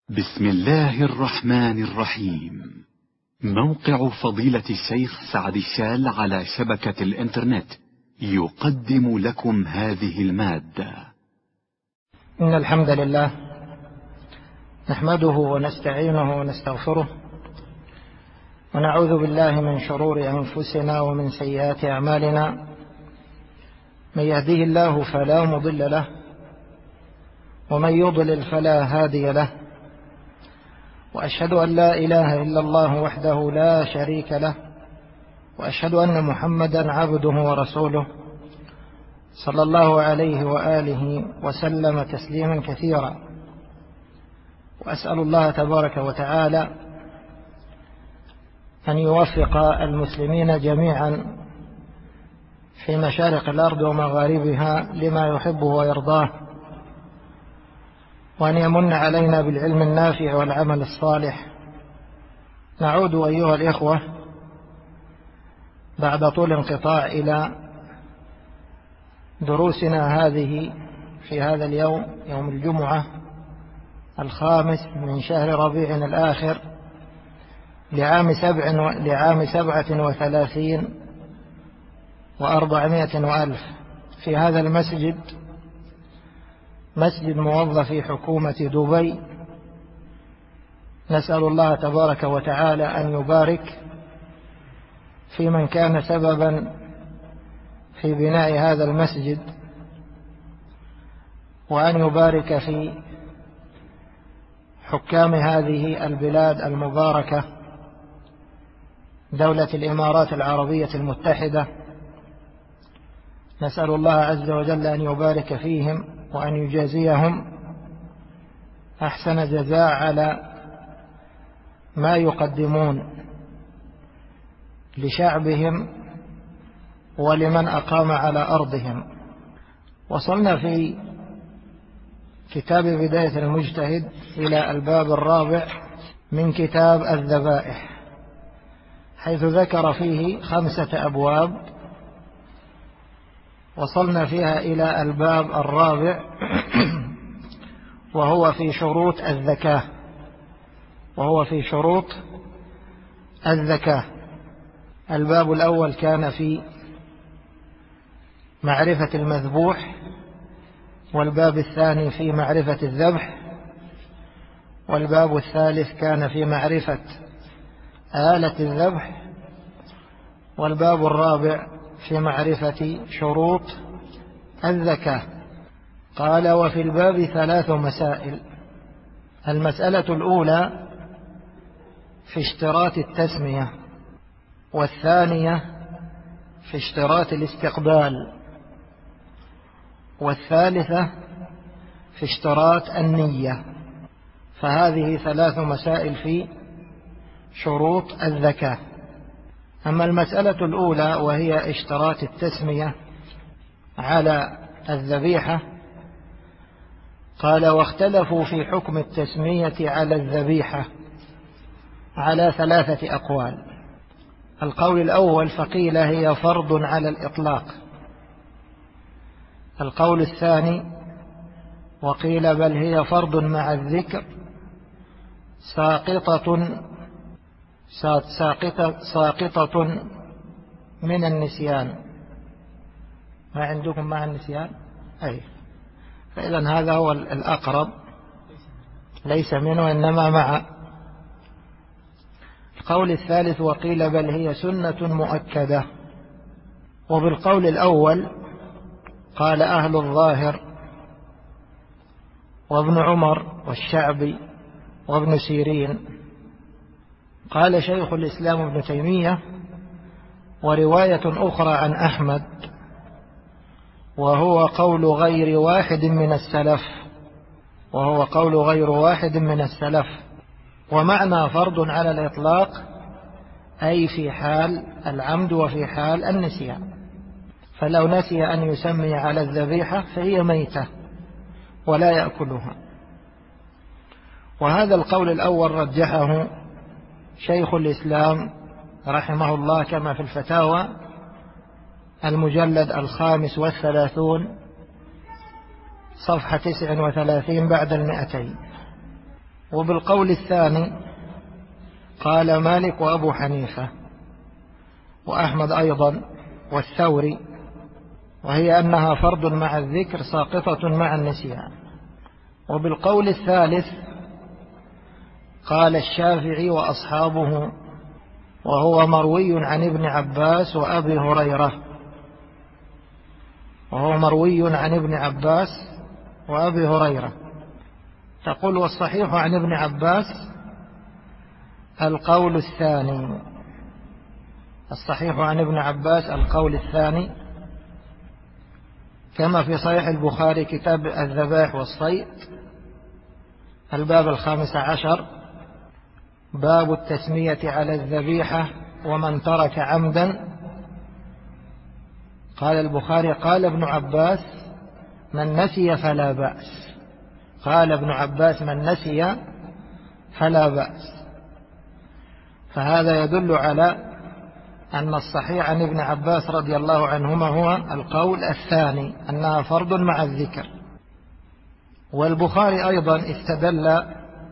بسم الله الرحمن الرحيم. موقع فضيلة الشيخ سعد الشال على شبكة الإنترنت يقدم لكم هذه المادة. إن الحمد لله نحمده ونستعينه ونستغفره ونعوذ بالله من شرور أنفسنا ومن سيئات أعمالنا. من يهديه الله فلا مضل له ومن يضلل فلا هادي له، وأشهد أن لا إله إلا الله وحده لا شريك له، وأشهد أن محمدا عبده ورسوله صلى الله عليه وآله وسلم تسليما كثيرا. وأسأل الله تبارك وتعالى أن يوفق المسلمين جميعا في مشارق الأرض ومغاربها لما يحبه ويرضاه، وأن يمن علينا بالعلم النافع والعمل الصالح. نعود أيها الإخوة بعد طول انقطاع إلى دروسنا هذه في هذا اليوم، يوم الجمعة 5 من شهر ربيع الآخر لعام 37 و400 وألف، في هذا المسجد، مسجد موظفي حكومة دبي. نسأل الله تبارك وتعالى أن يبارك في من كان سببا في بناء هذا المسجد، وأن يبارك في حكام هذه البلاد المباركة، دولة الإمارات العربية المتحدة. نسأل الله عز وجل أن يبارك فيهم وأن يجازيهم أحسن جزاء على ما يقدمون لشعبهم ولمن أقام على أرضهم. وصلنا في كتاب بداية المجتهد إلى الباب 4 من كتاب الذبائح، حيث ذكر فيه 5 أبواب. وصلنا فيها إلى الباب 4 وهو في شروط الزكاة. الباب الأول كان في معرفة المذبوح، والباب الثاني في معرفة الذبح، والباب الثالث كان في معرفة آلة الذبح، والباب الرابع في معرفة شروط الزكاة. قال: وفي الباب 3 مسائل. المسألة الأولى في اشتراط التسمية، والثانية في اشتراط الاستقبال، والثالثة في اشتراط النية. فهذه 3 مسائل في شروط الزكاة. أما المسألة الأولى وهي اشتراط التسمية على الذبيحة، قال: واختلفوا في حكم التسمية على الذبيحة على 3 أقوال. القول الأول: فقيل هي فرض على الإطلاق. القول الثاني: وقيل بل هي فرض مع الذكر ساقطة من النسيان. ما عندكم مع النسيان؟ أي، فإذن هذا هو الأقرب، ليس منه إنما مع. القول الثالث: وقيل بل هي سنة مؤكدة. وبالقول الأول قال أهل الظاهر وابن عمر والشعبي وابن سيرين. قال شيخ الإسلام ابن تيمية: ورواية أخرى عن أحمد، وهو قول غير واحد من السلف. ومعنى فرض على الإطلاق أي في حال العمد وفي حال النسيان. فلو نسي أن يسمي على الذبيحة فهي ميتة ولا يأكلها. وهذا القول الأول رجحه شيخ الإسلام رحمه الله كما في الفتاوى المجلد 35 صفحة 39 بعد 200. وبالقول الثاني قال مالك وأبو حنيفة وأحمد أيضا والثوري، وهي أنها فرض مع الذكر ساقطة مع النسيان. وبالقول الثالث قال الشافعي وأصحابه، وهو مروي عن ابن عباس وأبي هريرة، تقول والصحيح عن ابن عباس القول الثاني، كما في صحيح البخاري كتاب الذبائح والصيد الباب 15 باب التسمية على الذبيحة ومن ترك عمدا. قال البخاري قال ابن عباس من نسي فلا بأس. فهذا يدل على أن الصحيح عن ابن عباس رضي الله عنهما هو القول الثاني، أنها فرض مع الذكر. والبخاري أيضا استدل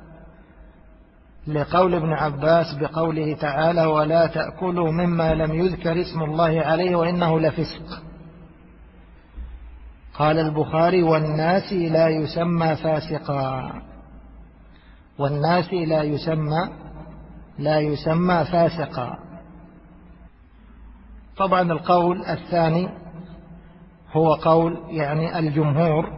لقول ابن عباس بقوله تعالى ولا تأكلوا مما لم يذكر اسم الله عليه وإنه لفسق. قال البخاري والناس لا يسمى فاسقا. طبعا القول الثاني هو قول يعني الجمهور،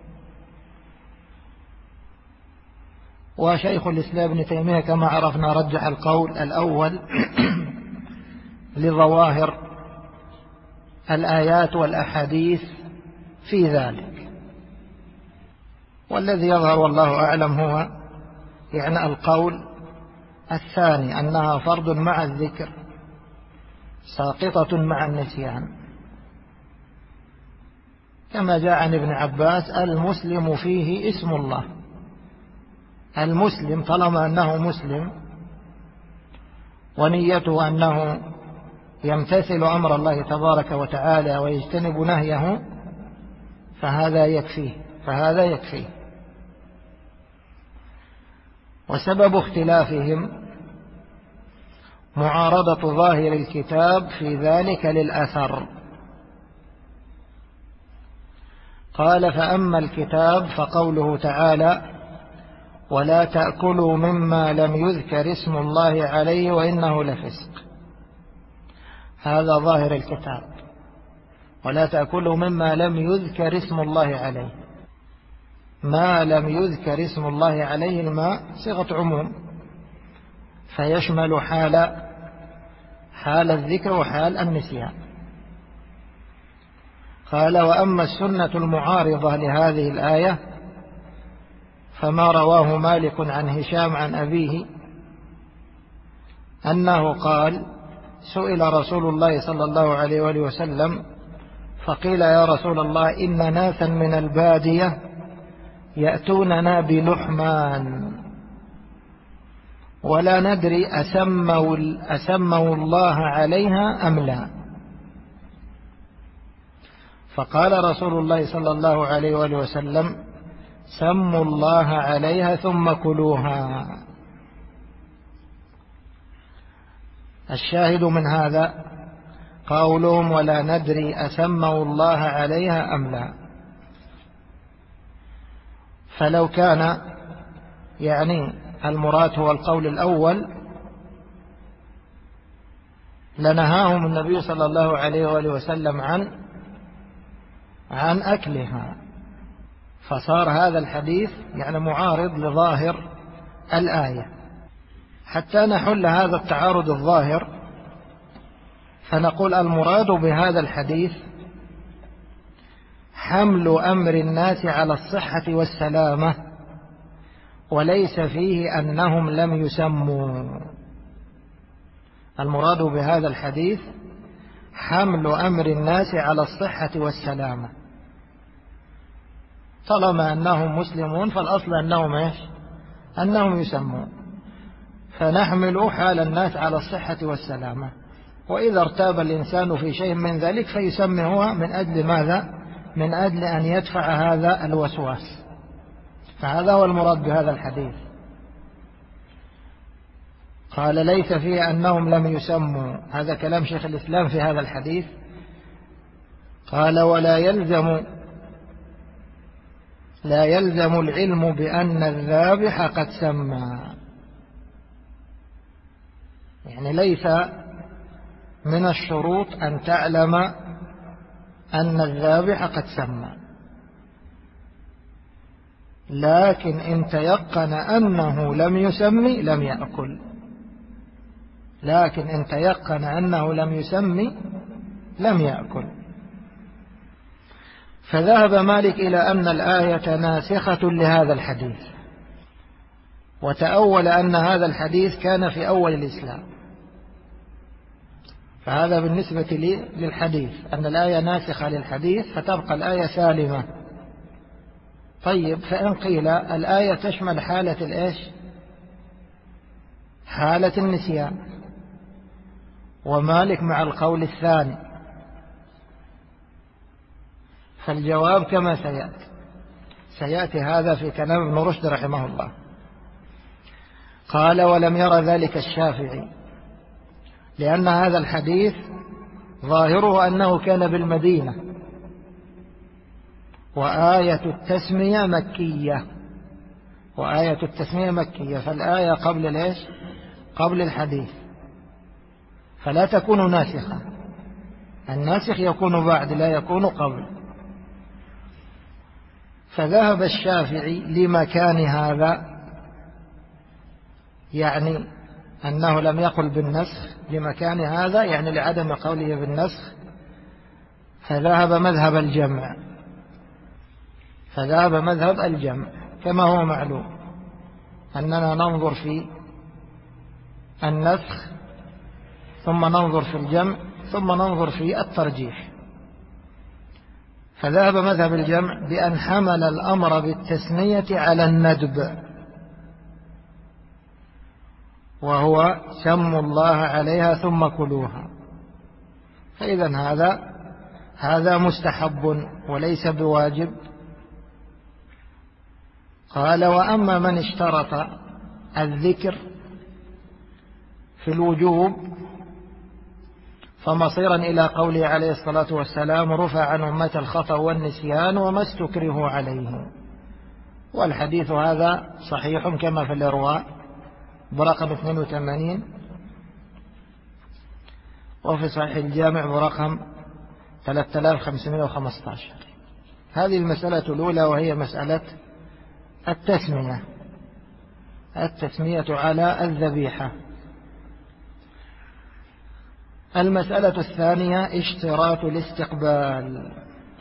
وشيخ الإسلام ابن تيمية كما عرفنا رجح القول الأول لظواهر الآيات والأحاديث في ذلك. والذي يظهر والله أعلم هو يعني القول الثاني، أنها فرض مع الذكر ساقطة مع النسيان، كما جاء عن ابن عباس المسلم فيه اسم الله. المسلم طالما أنه مسلم ونيته أنه يمتثل أمر الله تبارك وتعالى ويجتنب نهيه فهذا يكفيه. وسبب اختلافهم معارضة ظاهر الكتاب في ذلك للأثر. قال فأما الكتاب فقوله تعالى ولا تأكلوا مما لم يذكر اسم الله عليه وإنه لفسق، هذا ظاهر الكتاب، ولا تأكلوا مما لم يذكر اسم الله عليه. ما لم يذكر اسم الله عليه الماء صيغة عموم، فيشمل حال الذكر وحال النسيان. قال وأما السنة المعارضة لهذه الآية فما رواه مالك عن هشام عن أبيه أنه قال سئل رسول الله صلى الله عليه وآله وسلم فقيل يا رسول الله إن ناسا من البادية يأتوننا بلحمان ولا ندري أسموا الله عليها أم لا. فقال رسول الله صلى الله عليه وآله وسلم سموا الله عليها ثم كلوها. الشاهد من هذا قولهم ولا ندري أسموا الله عليها أم لا. فلو كان يعني المراد هو القول الأول لنهاهم النبي صلى الله عليه وآله وسلم عن أكلها، فصار هذا الحديث يعني معارض لظاهر الآية. حتى نحل هذا التعارض الظاهر فنقول المراد بهذا الحديث حمل أمر الناس على الصحة والسلامة، وليس فيه أنهم لم يسموا. المراد بهذا الحديث حمل أمر الناس على الصحة والسلامة، طالما أنهم مسلمون فالأصل أنهم يسمون، فنحمل حال الناس على الصحة والسلامة. وإذا ارتاب الإنسان في شيء من ذلك فيسمي هو من أجل ماذا؟ من أجل أن يدفع هذا الوسواس. فهذا هو المراد بهذا الحديث. قال ليس فيه أنهم لم يسموا، هذا كلام شيخ الإسلام في هذا الحديث. قال ولا يلزم العلم بأن الذابح قد سمى، يعني ليس من الشروط أن تعلم أن الذابح قد سمى، لكن إن تيقن أنه لم يسمي لم يأكل، لكن إن تيقن أنه لم يسمي لم يأكل. فذهب مالك إلى أن الآية ناسخة لهذا الحديث، وتأول أن هذا الحديث كان في أول الإسلام، فهذا بالنسبة للحديث أن الآية ناسخة للحديث فتبقى الآية سالمة. طيب فإن قيل الآية تشمل حالة الإيش؟ حالة النسيان، ومالك مع القول الثاني، فالجواب كما سيأتي هذا في كلام ابن رشد رحمه الله. قال ولم يرى ذلك الشافعي، لأن هذا الحديث ظاهره أنه كان بالمدينة، وآية التسمية مكية، فالآية قبل ليش؟ قبل الحديث، فلا تكون ناسخة، الناسخ يكون بعد لا يكون قبل. فذهب الشافعي لمكان هذا، يعني أنه لم يقل بالنسخ، لمكان هذا يعني لعدم قوله بالنسخ، فذهب مذهب الجمع كما هو معلوم أننا ننظر في النسخ ثم ننظر في الجمع ثم ننظر في الترجيح. فذهب مذهب الجمع بأن حمل الأمر بالتسمية على الندب، وهو سموا الله عليها ثم كلوها، فإذا هذا مستحب وليس بواجب. قال وأما من اشترط الذكر في الوجوب فمصيرا إلى قوله عليه الصلاة والسلام رفع عن أمة الخطأ والنسيان وما استكرهوا عليه، والحديث هذا صحيح كما في الإرواء برقم 82، وفي صحيح الجامع برقم 3515. هذه المسألة الأولى، وهي مسألة التسمية على الذبيحة. المسألة الثانية اشتراط الاستقبال.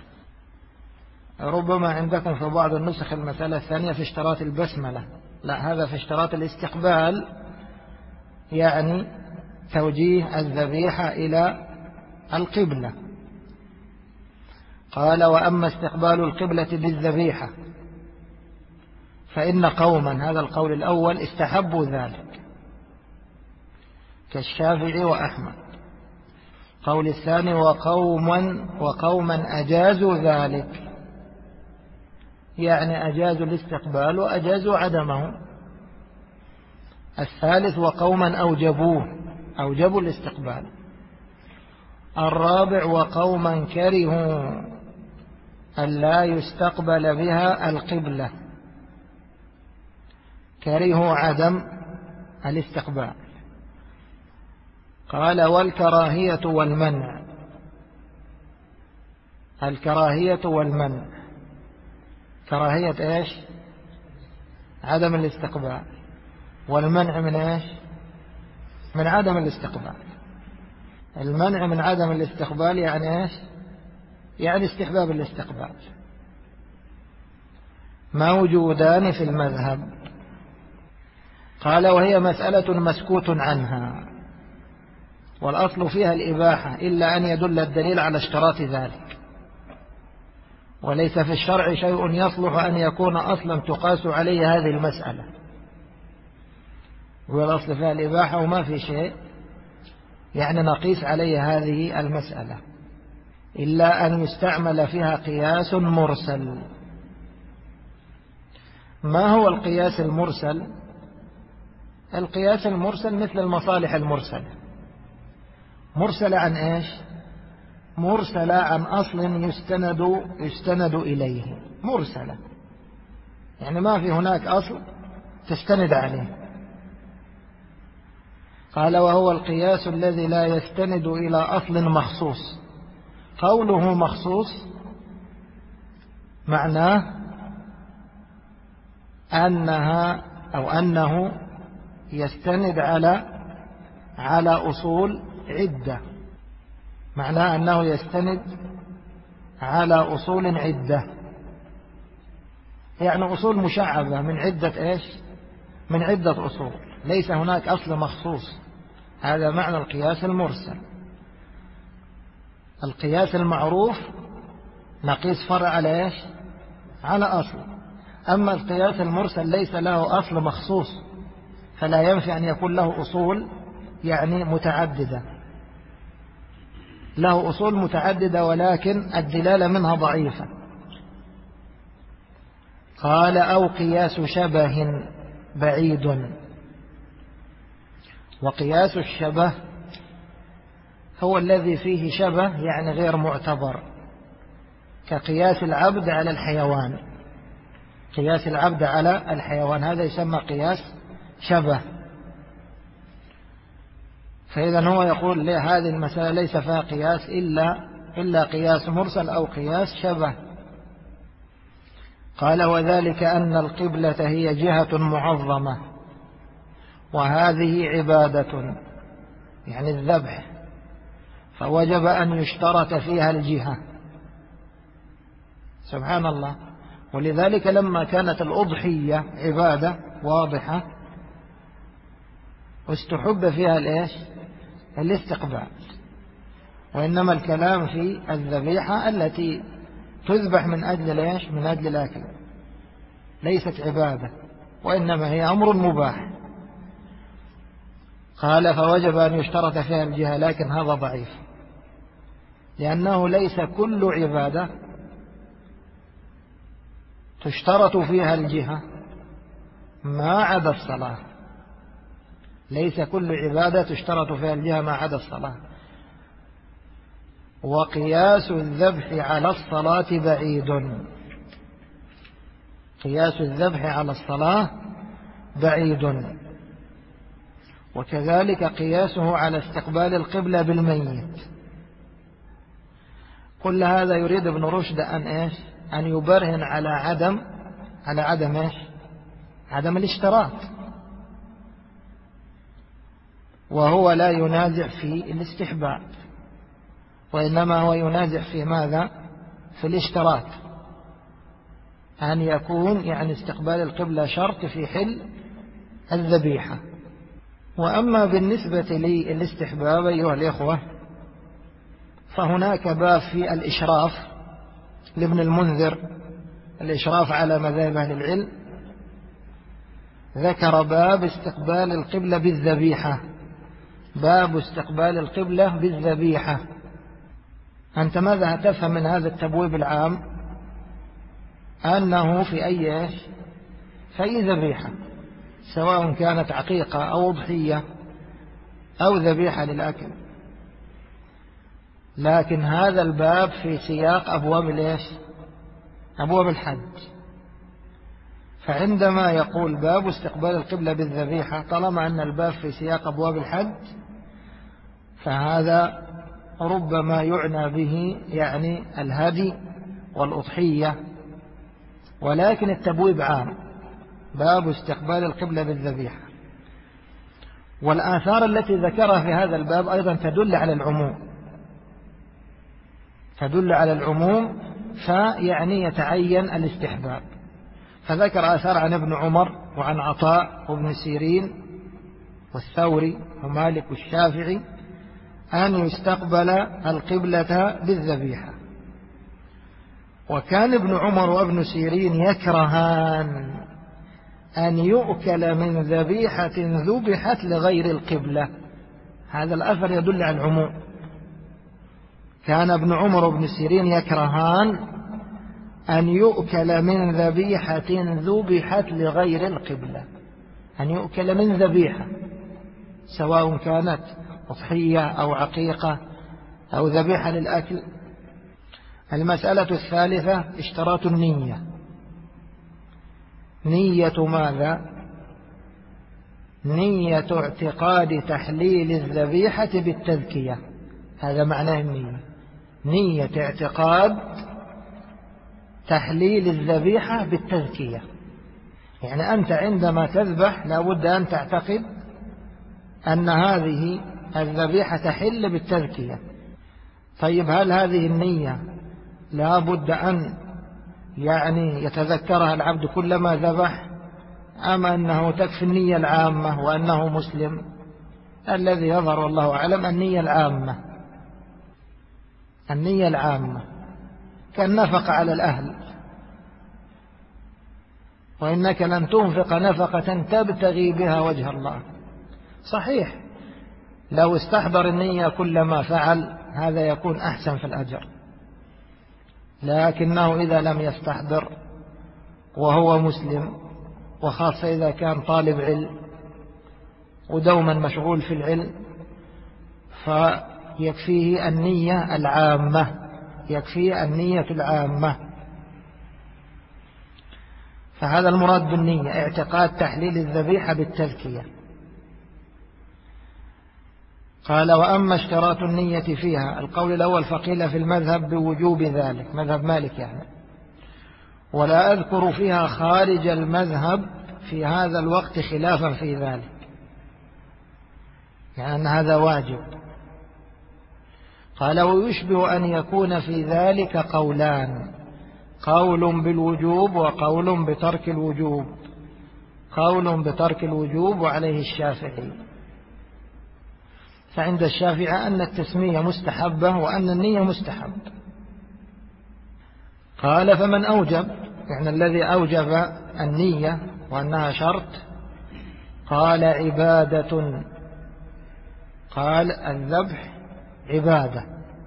ربما عندكم في بعض النسخ المسألة الثانية في اشتراط البسملة، لا، هذا في اشتراط الاستقبال، يعني توجيه الذبيحة إلى القبلة. قال وأما استقبال القبلة بالذبيحة فإن قوما، هذا القول الأول، استحبوا ذلك كالشافعي وأحمد. قول الثاني وقوما أجازوا ذلك، يعني أجازوا الاستقبال وأجازوا عدمه. الثالث وقوما أوجبوا الاستقبال. الرابع وقوما كرهوا أن لا يستقبل بها القبلة، كرهوا عدم الاستقبال. قال والكراهية والمنع. الكراهية والمنع، كراهية ايش؟ عدم الاستقبال، والمنع من ايش؟ من عدم الاستقبال. المنع من عدم الاستقبال يعني ايش؟ يعني استحباب الاستقبال، موجودان في المذهب. قال وهي مسألة مسكوت عنها، والأصل فيها الإباحة إلا أن يدل الدليل على اشتراط ذلك، وليس في الشرع شيء يصلح أن يكون أصلا تقاس عليه هذه المسألة، والأصل فيها الإباحة وما في شيء يعني نقيس عليه هذه المسألة، إلا أن يستعمل فيها قياس مرسل. ما هو القياس المرسل؟ القياس المرسل مثل المصالح المرسلة. مرسلة عن إيش؟ مرسلة عن أصل يستند إليه، مرسلة يعني ما في هناك أصل تستند عليه. قال وهو القياس الذي لا يستند إلى أصل مخصوص. قوله مخصوص معناه أنه يستند على أصول عدة، معناه أنه يستند على أصول عدة، يعني أصول مشعبة من عدة إيش؟ من عدة أصول، ليس هناك أصل مخصوص. هذا معنى القياس المرسل. القياس المعروف نقيس فرع على إيش؟ على أصل. أما القياس المرسل ليس له أصل مخصوص، فلا ينفع أن يكون له أصول يعني متعددة، له أصول متعددة ولكن الدلالة منها ضعيفة. قال أو قياس شبه بعيد. وقياس الشبه هو الذي فيه شبه يعني غير معتبر، كقياس العبد على الحيوان. قياس العبد على الحيوان هذا يسمى قياس شبه. فإذا هو يقول لي هذه المسألة ليس فيها قياس إلا قياس مرسل أو قياس شبه. قال وذلك أن القبلة هي جهة معظمة، وهذه عبادة يعني الذبح، فوجب أن يشترط فيها الجهة. سبحان الله. ولذلك لما كانت الأضحية عبادة واضحة واستحب فيها الإيش؟ الاستقبال. وإنما الكلام في الذبيحة التي تذبح من أجل الإيش؟ من أجل الأكل، ليست عبادة وإنما هي أمر مباح. قال فوجب أن يشترط فيها الجهة، لكن هذا ضعيف، لأنه ليس كل عبادة تشترط فيها الجهة ما عدا الصلاة. ليس كل عبادة تشترط فيها الجهة ما عدا الصلاة. وقياس الذبح على الصلاة بعيد. قياس الذبح على الصلاة بعيد. وكذلك قياسه على استقبال القبلة بالميت. كل هذا يريد ابن رشد أن يبرهن على عدم إيش؟ عدم الاشتراط. وهو لا ينازع في الاستحباب، وإنما هو ينازع في ماذا؟ في الاشتراط، أن يكون يعني استقبال القبلة شرط في حل الذبيحة. وأما بالنسبة للاستحباب أيها الإخوة، فهناك باب في الإشراف لابن المنذر، الإشراف على مذاهب أهل العلم، ذكر باب استقبال القبلة بالذبيحة. باب استقبال القبلة بالذبيحة. أنت ماذا تفهم من هذا التبويب العام؟ أنه في أي ذبيحة، سواء كانت عقيقة أو أضحية أو ذبيحة للأكل. لكن هذا الباب في سياق أبواب الحج. فعندما يقول باب استقبال القبلة بالذبيحة، طالما أن الباب في سياق أبواب الحج، فهذا ربما يعنى به يعني الهدي والأضحية، ولكن التبويب عام، باب استقبال القبلة بالذبيحة. والآثار التي ذكرها في هذا الباب أيضا تدل على العموم، فيعني يتعين الاستحباب. فذكر آثار عن ابن عمر وعن عطاء وابن سيرين والثوري ومالك والشافعي أن يستقبل القبلة بالذبيحة. وكان ابن عمر وابن سيرين يكرهان أن يؤكل من ذبيحة ذبحت لغير القبلة. هذا الأثر يدل على العموم. كان ابن عمر وابن سيرين يكرهان أن يؤكل من ذبيحة ذبحت لغير القبلة. أن يؤكل من ذبيحة، سواء كانت أضحية أو عقيقة أو ذبيحة للأكل. المسألة الثالثة اشتراط النية. نية ماذا؟ نية اعتقاد تحليل الذبيحة بالتذكية، هذا معناه النية. نية اعتقاد تحليل الذبيحة بالتذكية، يعني أنت عندما تذبح لابد أن تعتقد أن هذه الذبيحة تحل بالتذكية. طيب هل هذه النية لابد أن يعني يتذكرها العبد كلما ذبح، أم أنه تكفي النية العامة وأنه مسلم؟ الذي يظهر والله أعلم النية العامة. النية العامة كالنفقة على الأهل، وإنك لن تنفق نفقة تبتغي بها وجه الله. صحيح لو استحضر النية كلما فعل هذا يكون أحسن في الأجر، لكنه إذا لم يستحضر وهو مسلم، وخاصة إذا كان طالب علم ودوما مشغول في العلم، فيكفيه النية العامة، يكفيه النية العامة. فهذا المراد بالنية، اعتقاد تحليل الذبيحة بالتذكية. قال وأما اشتراط النية فيها، القول الأول فقيل في المذهب بوجوب ذلك، مذهب مالك يعني، ولا أذكر فيها خارج المذهب في هذا الوقت خلافا في ذلك، يعني أن هذا واجب. قال ويشبه أن يكون في ذلك قولان، قول بالوجوب وقول بترك الوجوب. قول بترك الوجوب وعليه الشافعي، فعند الشافعي أن التسمية مستحبة وأن النية مستحب. قال فمن أوجب، يعني الذي أوجب النية وأنها شرط، قال عبادة، قال الذبح عبادة.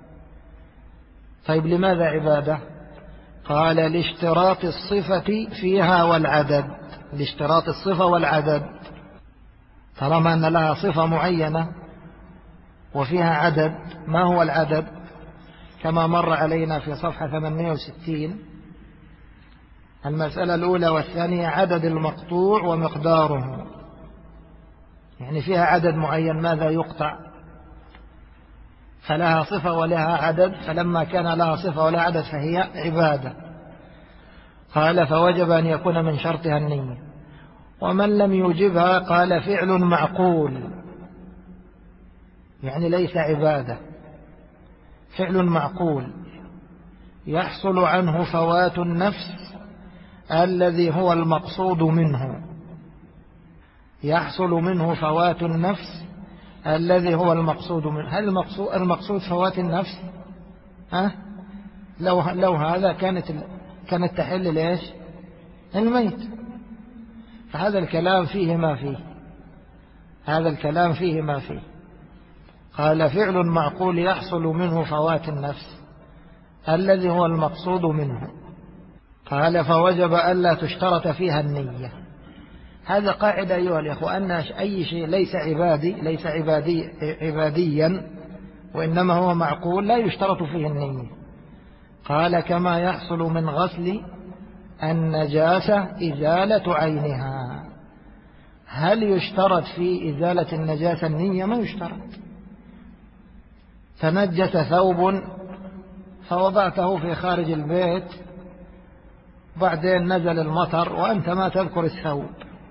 طيب لماذا عبادة؟ قال لاشتراط الصفة فيها والعدد، لاشتراط الصفة والعدد، طالما أن لها صفة معينة وفيها عدد. ما هو العدد؟ كما مر علينا في صفحة 860 المسألة الأولى والثانية، عدد المقطوع ومقداره، يعني فيها عدد معين ماذا يقطع، فلها صفة ولها عدد، فلما كان لها صفة ولها عدد فهي عبادة. قال فوجب أن يكون من شرطها النية. ومن لم يوجبها قال فعل معقول، يعني ليس عبادة، فعل معقول يحصل عنه فوات النفس الذي هو المقصود منه، يحصل منه فوات النفس الذي هو المقصود منه. هل المقصود فوات النفس؟ لو هذا كانت تحل ليش الميت. فهذا الكلام فيه ما فيه، هذا الكلام فيه ما فيه. قال فعل معقول يحصل منه فوات النفس الذي هو المقصود منه. قال فوجب ألا تشترط فيها النية. هذا قاعدة أيها الأخوة، أن أي شيء ليس عباديا وإنما هو معقول لا يشترط فيه النية. قال كما يحصل من غسل النجاسة إزالة عينها. هل يشترط في إزالة النجاسة النية؟ ما يشترط. تنجس ثوب فوضعته في خارج البيت، بعدين نزل المطر وأنت ما تذكر الثوب،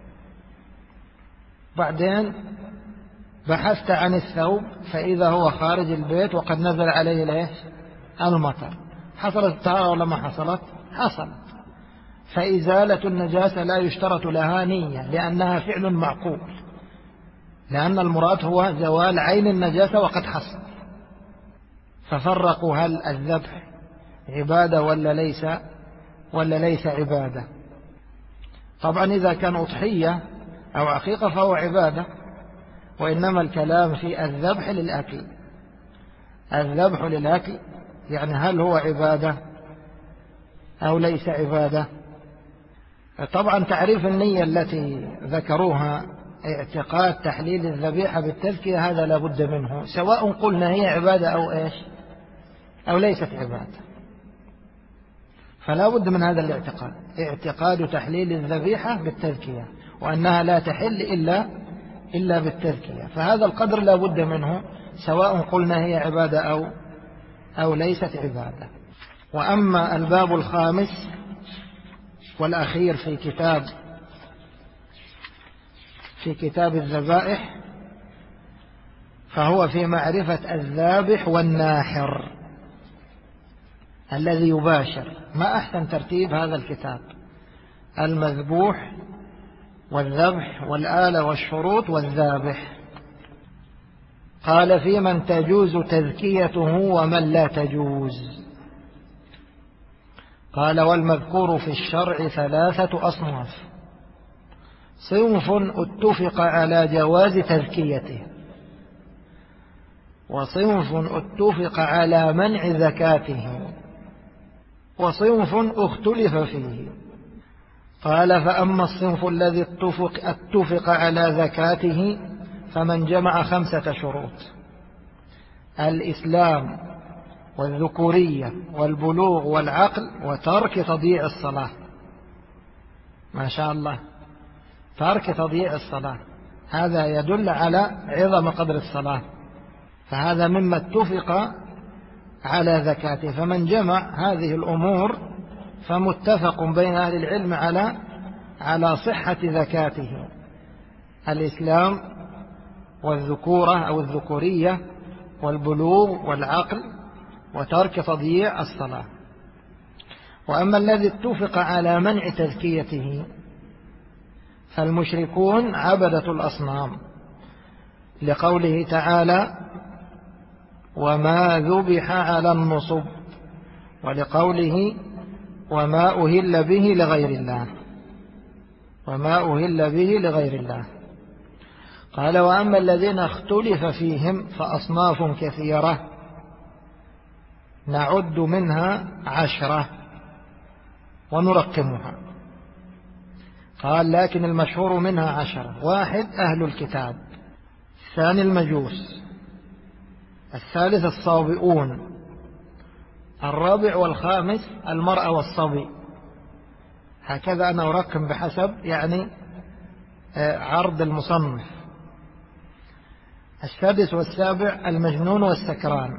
بعدين بحثت عن الثوب فإذا هو خارج البيت وقد نزل عليه ليش المطر. حصلت الطهارة ولا ما حصلت؟ حصلت. فإزالة النجاسة لا يشترط لها نية لأنها فعل معقول، لأن المراد هو زوال عين النجاسة وقد حصل. ففرقوا هل الذبح عبادة ولا ليس عبادة. طبعا إذا كان أضحية أو عقيقة فهو عبادة، وإنما الكلام في الذبح للأكل. الذبح للأكل يعني هل هو عبادة أو ليس عبادة. طبعا تعريف النية التي ذكروها اعتقاد تحليل الذبيحة بالتذكية هذا لا بد منه، سواء قلنا هي عبادة أو إيش أو ليست عبادة، فلا بد من هذا الاعتقاد، اعتقاد تحليل الذبيحة بالتذكية وأنها لا تحل إلا بالتذكية، فهذا القدر لا بد منه سواء قلنا هي عبادة أو ليست عبادة. وأما الباب الخامس والأخير في كتاب الذبائح فهو في معرفة الذابح والناحر الذي يباشر. ما أحسن ترتيب هذا الكتاب: المذبوح والذبح والآلة والشروط والذابح. قال: في من تجوز تذكيته ومن لا تجوز. قال: والمذكور في الشرع 3 أصناف: صنف اتفق على جواز تذكيته، وصنف اتفق على منع زكاته، وصنف اختلف فيه. قال: فأما الصنف الذي اتفق على زكاته فمن جمع 5 شروط: الإسلام والذكورية والبلوغ والعقل وترك تضييع الصلاة. ما شاء الله، ترك تضييع الصلاة هذا يدل على عظم قدر الصلاة، فهذا مما اتفق على زكاته. فمن جمع هذه الأمور فمتفق بين أهل العلم على صحة زكاته: الإسلام والذكورة أو الذكورية والبلوغ والعقل وترك تضييع الصلاة. وأما الذي اتفق على منع تزكيته فالمشركون عبدة الأصنام، لقوله تعالى: وما ذبح على النصب، ولقوله: وما أهل به لغير الله، وما أهل به لغير الله. قال: وأما الذين اختلف فيهم فأصناف كثيرة نعد منها 10 ونرقمها. قال: لكن المشهور منها 10: 1 أهل الكتاب، 2 المجوس، 3 الصابئون، 4 والخامس المرأة والصبي. هكذا أنا أرقم بحسب عرض المصنف. 6 والسابع المجنون والسكران.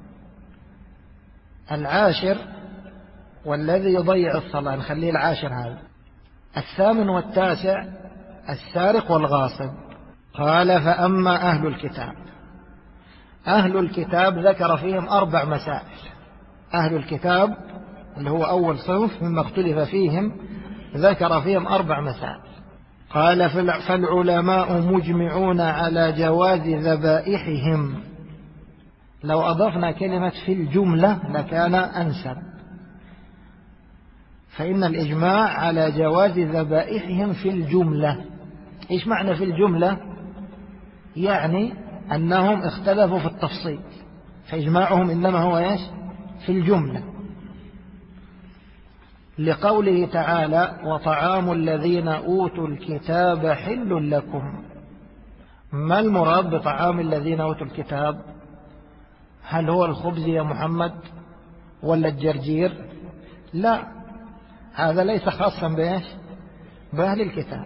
10 والذي يضيع الصلاة، نخليه 10 هذا. 8 والتاسع السارق والغاصب. قال: فأما أهل الكتاب، أهل الكتاب ذكر فيهم 4 مسائل. أهل الكتاب اللي هو أول صنف مما اختلف فيهم ذكر فيهم 4 مسائل. قال: فالعلماء مجمعون على جواز ذبائحهم. لو أضفنا كلمة في الجملة لكان أنسب، فإن الإجماع على جواز ذبائحهم في الجملة. إيش معنى في الجملة؟ يعني أنهم اختلفوا في التفصيل، فإجماعهم إنما هو إيش؟ في الجملة، لقوله تعالى: وطعام الذين أوتوا الكتاب حل لكم. ما المراد بطعام الذين أوتوا الكتاب؟ هل هو الخبز يا محمد ولا الجرجير؟ لا، هذا ليس خاصا بإيش؟ بأهل الكتاب،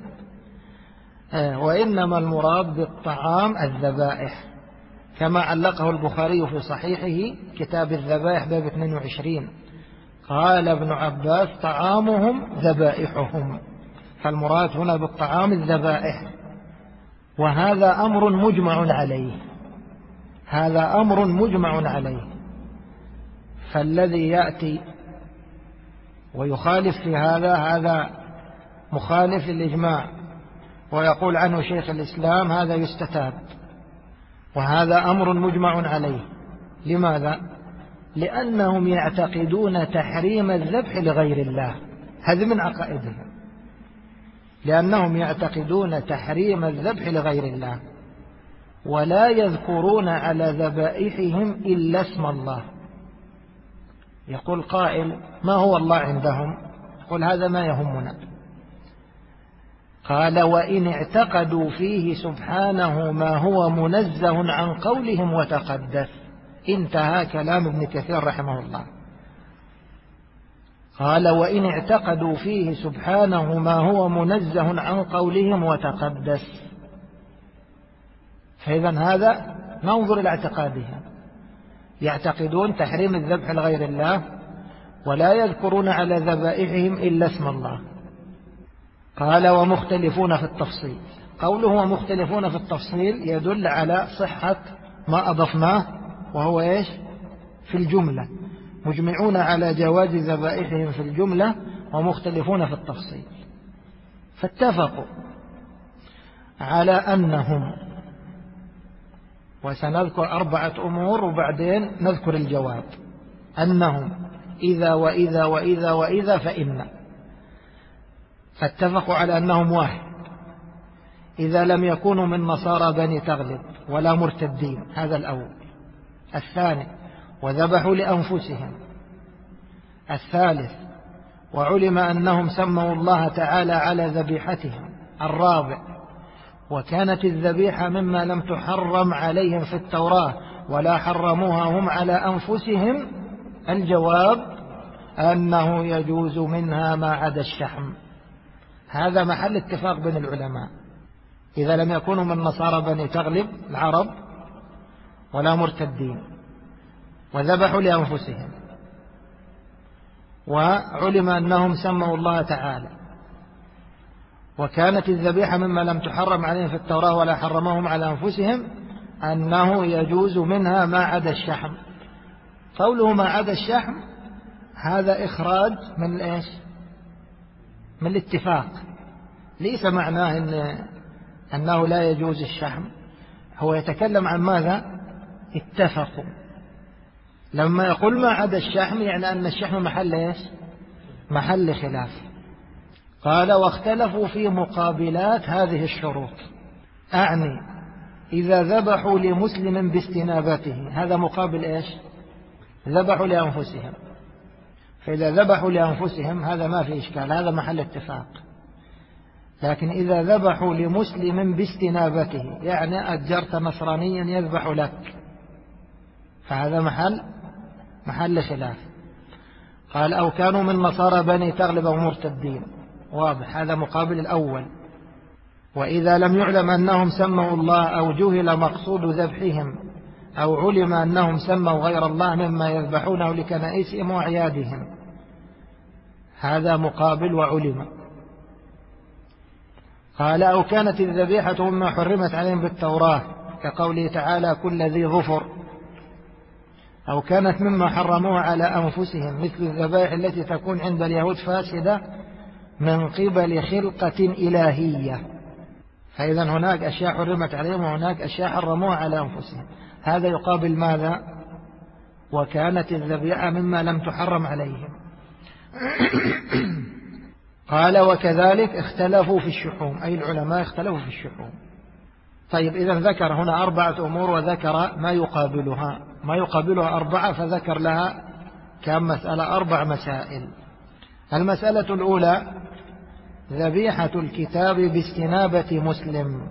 وإنما المراد بالطعام الذبائح، كما علقه البخاري في صحيحه كتاب الذبائح باب 22. قال ابن عباس: طعامهم ذبائحهم، فالمراد هنا بالطعام الذبائح. وهذا أمر مجمع عليه، هذا أمر مجمع عليه. فالذي يأتي ويخالف في هذا مخالف للإجماع، ويقول عنه شيخ الإسلام هذا يستتاب، وهذا أمر مجمع عليه. لماذا؟ لأنهم يعتقدون تحريم الذبح لغير الله، هذا من عقائدهم، لأنهم يعتقدون تحريم الذبح لغير الله، ولا يذكرون على ذبائحهم إلا اسم الله. يقول قائل: ما هو الله عندهم؟ يقول: هذا ما يهمنا، قال وإن اعتقدوا فيه سبحانه ما هو منزه عن قولهم وتقدس. انتهى كلام ابن كثير رحمه الله. قال وإن اعتقدوا فيه سبحانه ما هو منزه عن قولهم وتقدس. فإذا هذا ننظر إلى اعتقادهم، يعتقدون تحريم الذبح لغير الله ولا يذكرون على ذبائحهم إلا اسم الله. قال ومختلفون في التفصيل. قوله ومختلفون في التفصيل يدل على صحة ما أضفناه، وهو إيش؟ في الجملة مجمعون على جواز ذبائحهم في الجملة ومختلفون في التفصيل. فاتفقوا على أنهم، وسنذكر 4 أمور وبعدين نذكر الجواب، أنهم إذا وإذا وإذا وإذا فإن. فاتفقوا على أنهم 1 إذا لم يكونوا من نصارى بني تغلب ولا مرتدين، هذا الأول. 2 وذبحوا لأنفسهم. 3 وعلم أنهم سموا الله تعالى على ذبيحتهم. 4 وكانت الذبيحة مما لم تحرم عليهم في التوراة ولا حرموها هم على أنفسهم. الجواب أنه يجوز منها ما عدا الشحم. هذا محل اتفاق بين العلماء. إذا لم يكونوا من نصارى بني تغلب العرب ولا مرتدين وذبحوا لأنفسهم وعلم أنهم سموا الله تعالى وكانت الذبيحة مما لم تحرم عليهم في التوراة ولا حرمهم على أنفسهم، أنه يجوز منها ما عدا الشحم. قوله ما عدا الشحم هذا إخراج من إيش؟ من الاتفاق. ليس معناه أنه لا يجوز الشحم، هو يتكلم عن ماذا؟ اتفقوا. لما يقول ما عدا الشحم يعني أن الشحم محل إيش؟ محل خلاف. قال واختلفوا في مقابلات هذه الشروط. أعني إذا ذبحوا لمسلم باستنابته، هذا مقابل إيش؟ ذبحوا لأنفسهم. فإذا ذبحوا لأنفسهم هذا ما في إشكال، هذا محل اتفاق. لكن إذا ذبحوا لمسلم باستنابته يعني أجرت نصرانيا يذبح لك، فهذا محل خلاف. قال أو كانوا من نصارى بني تغلب أو مرتدين، واضح، هذا مقابل الأول. وإذا لم يعلم أنهم سموا الله أو جهل مقصود ذبحهم أو علم أنهم سموا غير الله مما يذبحونه لكنائسهم وأعيادهم، هذا مقابل وعلم. قال أو كانت الذبيحة مما حرمت عليهم بالتوراة كقوله تعالى كل ذي ظفر، أو كانت مما حرموها على أنفسهم مثل الذبائح التي تكون عند اليهود فاسدة من قبل خلقة إلهية. فإذا هناك أشياء حرمت عليهم وهناك أشياء حرموها على أنفسهم، هذا يقابل ماذا؟ وكانت الذبيحة مما لم تحرم عليهم. قال وكذلك اختلفوا في الشحوم، أي العلماء اختلفوا في الشحوم. طيب إذا ذكر هنا 4 أمور وذكر ما يقابلها 4، فذكر لها كم مسألة؟ 4 مسائل. المسألة الأولى ذبيحة الكتاب باستنابة مسلم،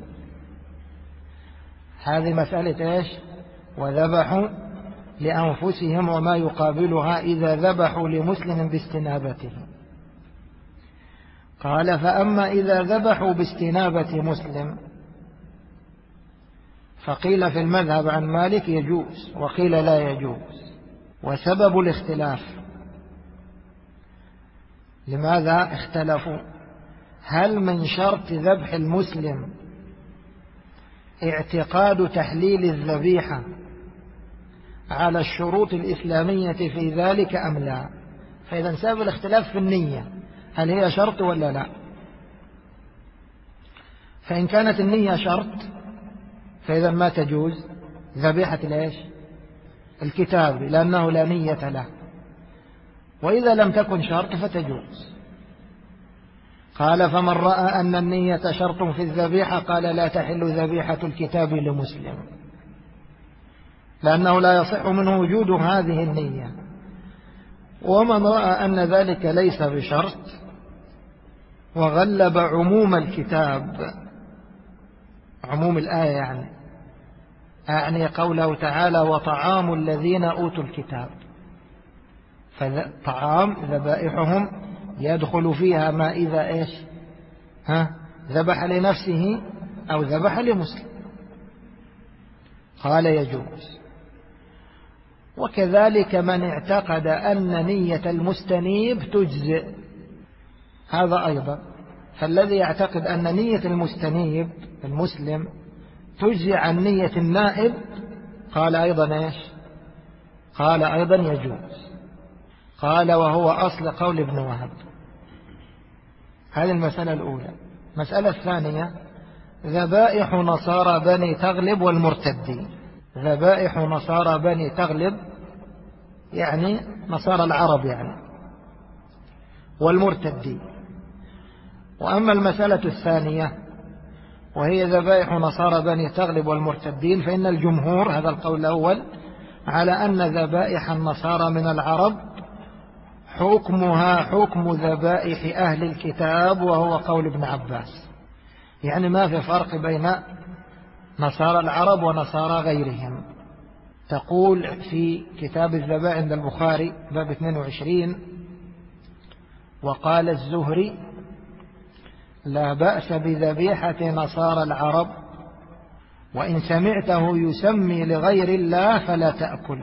هذه مسألة إيش؟ وذبحوا لأنفسهم وما يقابلها إذا ذبحوا لمسلم باستنابته. قال فأما إذا ذبحوا باستنابة مسلم فقيل في المذهب عن مالك يجوز وقيل لا يجوز. وسبب الاختلاف، لماذا اختلفوا؟ هل من شرط ذبح المسلم اعتقاد تحليل الذبيحة على الشروط الإسلامية في ذلك أم لا؟ فإذا سبب الاختلاف في النية، هل هي شرط ولا لا؟ فإن كانت النية شرط فإذا ما تجوز ذبيحة الكتاب لأنه لا نية له، وإذا لم تكن شرط فتجوز. قال فمن رأى أن النية شرط في الذبيحة قال لا تحل ذبيحة الكتاب لمسلم، لأنه لا يصح منه وجود هذه النية. ومن رأى أن ذلك ليس بشرط وغلب عموم الكتاب، عموم الآية يعني قوله تعالى وطعام الذين أوتوا الكتاب، فطعام ذبائحهم يدخل فيها ما إذا إيش ذبح لنفسه أو ذبح لمسلم، قال يجوز. وكذلك من اعتقد أن نية المستنيب تجزئ، هذا أيضا، فالذي يعتقد أن نية المستنيب المسلم تجزئ عن نية النائب قال أيضا إيش؟ قال أيضا يجوز. قال وهو أصل قول ابن وهب. هذه المسألة الأولى. المسألة الثانية ذبائح نصارى بني تغلب والمرتدين. ذبائح نصارى بني تغلب يعني نصارى العرب والمرتدين. وأما المسألة الثانية وهي ذبائح نصارى بني تغلب والمرتدين، فإن الجمهور، هذا القول الأول، على أن ذبائح النصارى من العرب حكمها حكم ذبائح أهل الكتاب، وهو قول ابن عباس، يعني ما في فرق بين نصارى العرب ونصارى غيرهم. تقول في كتاب الذبائح عند البخاري باب 22: وقال الزهري لا بأس بذبيحة نصارى العرب، وإن سمعته يسمي لغير الله فلا تأكل،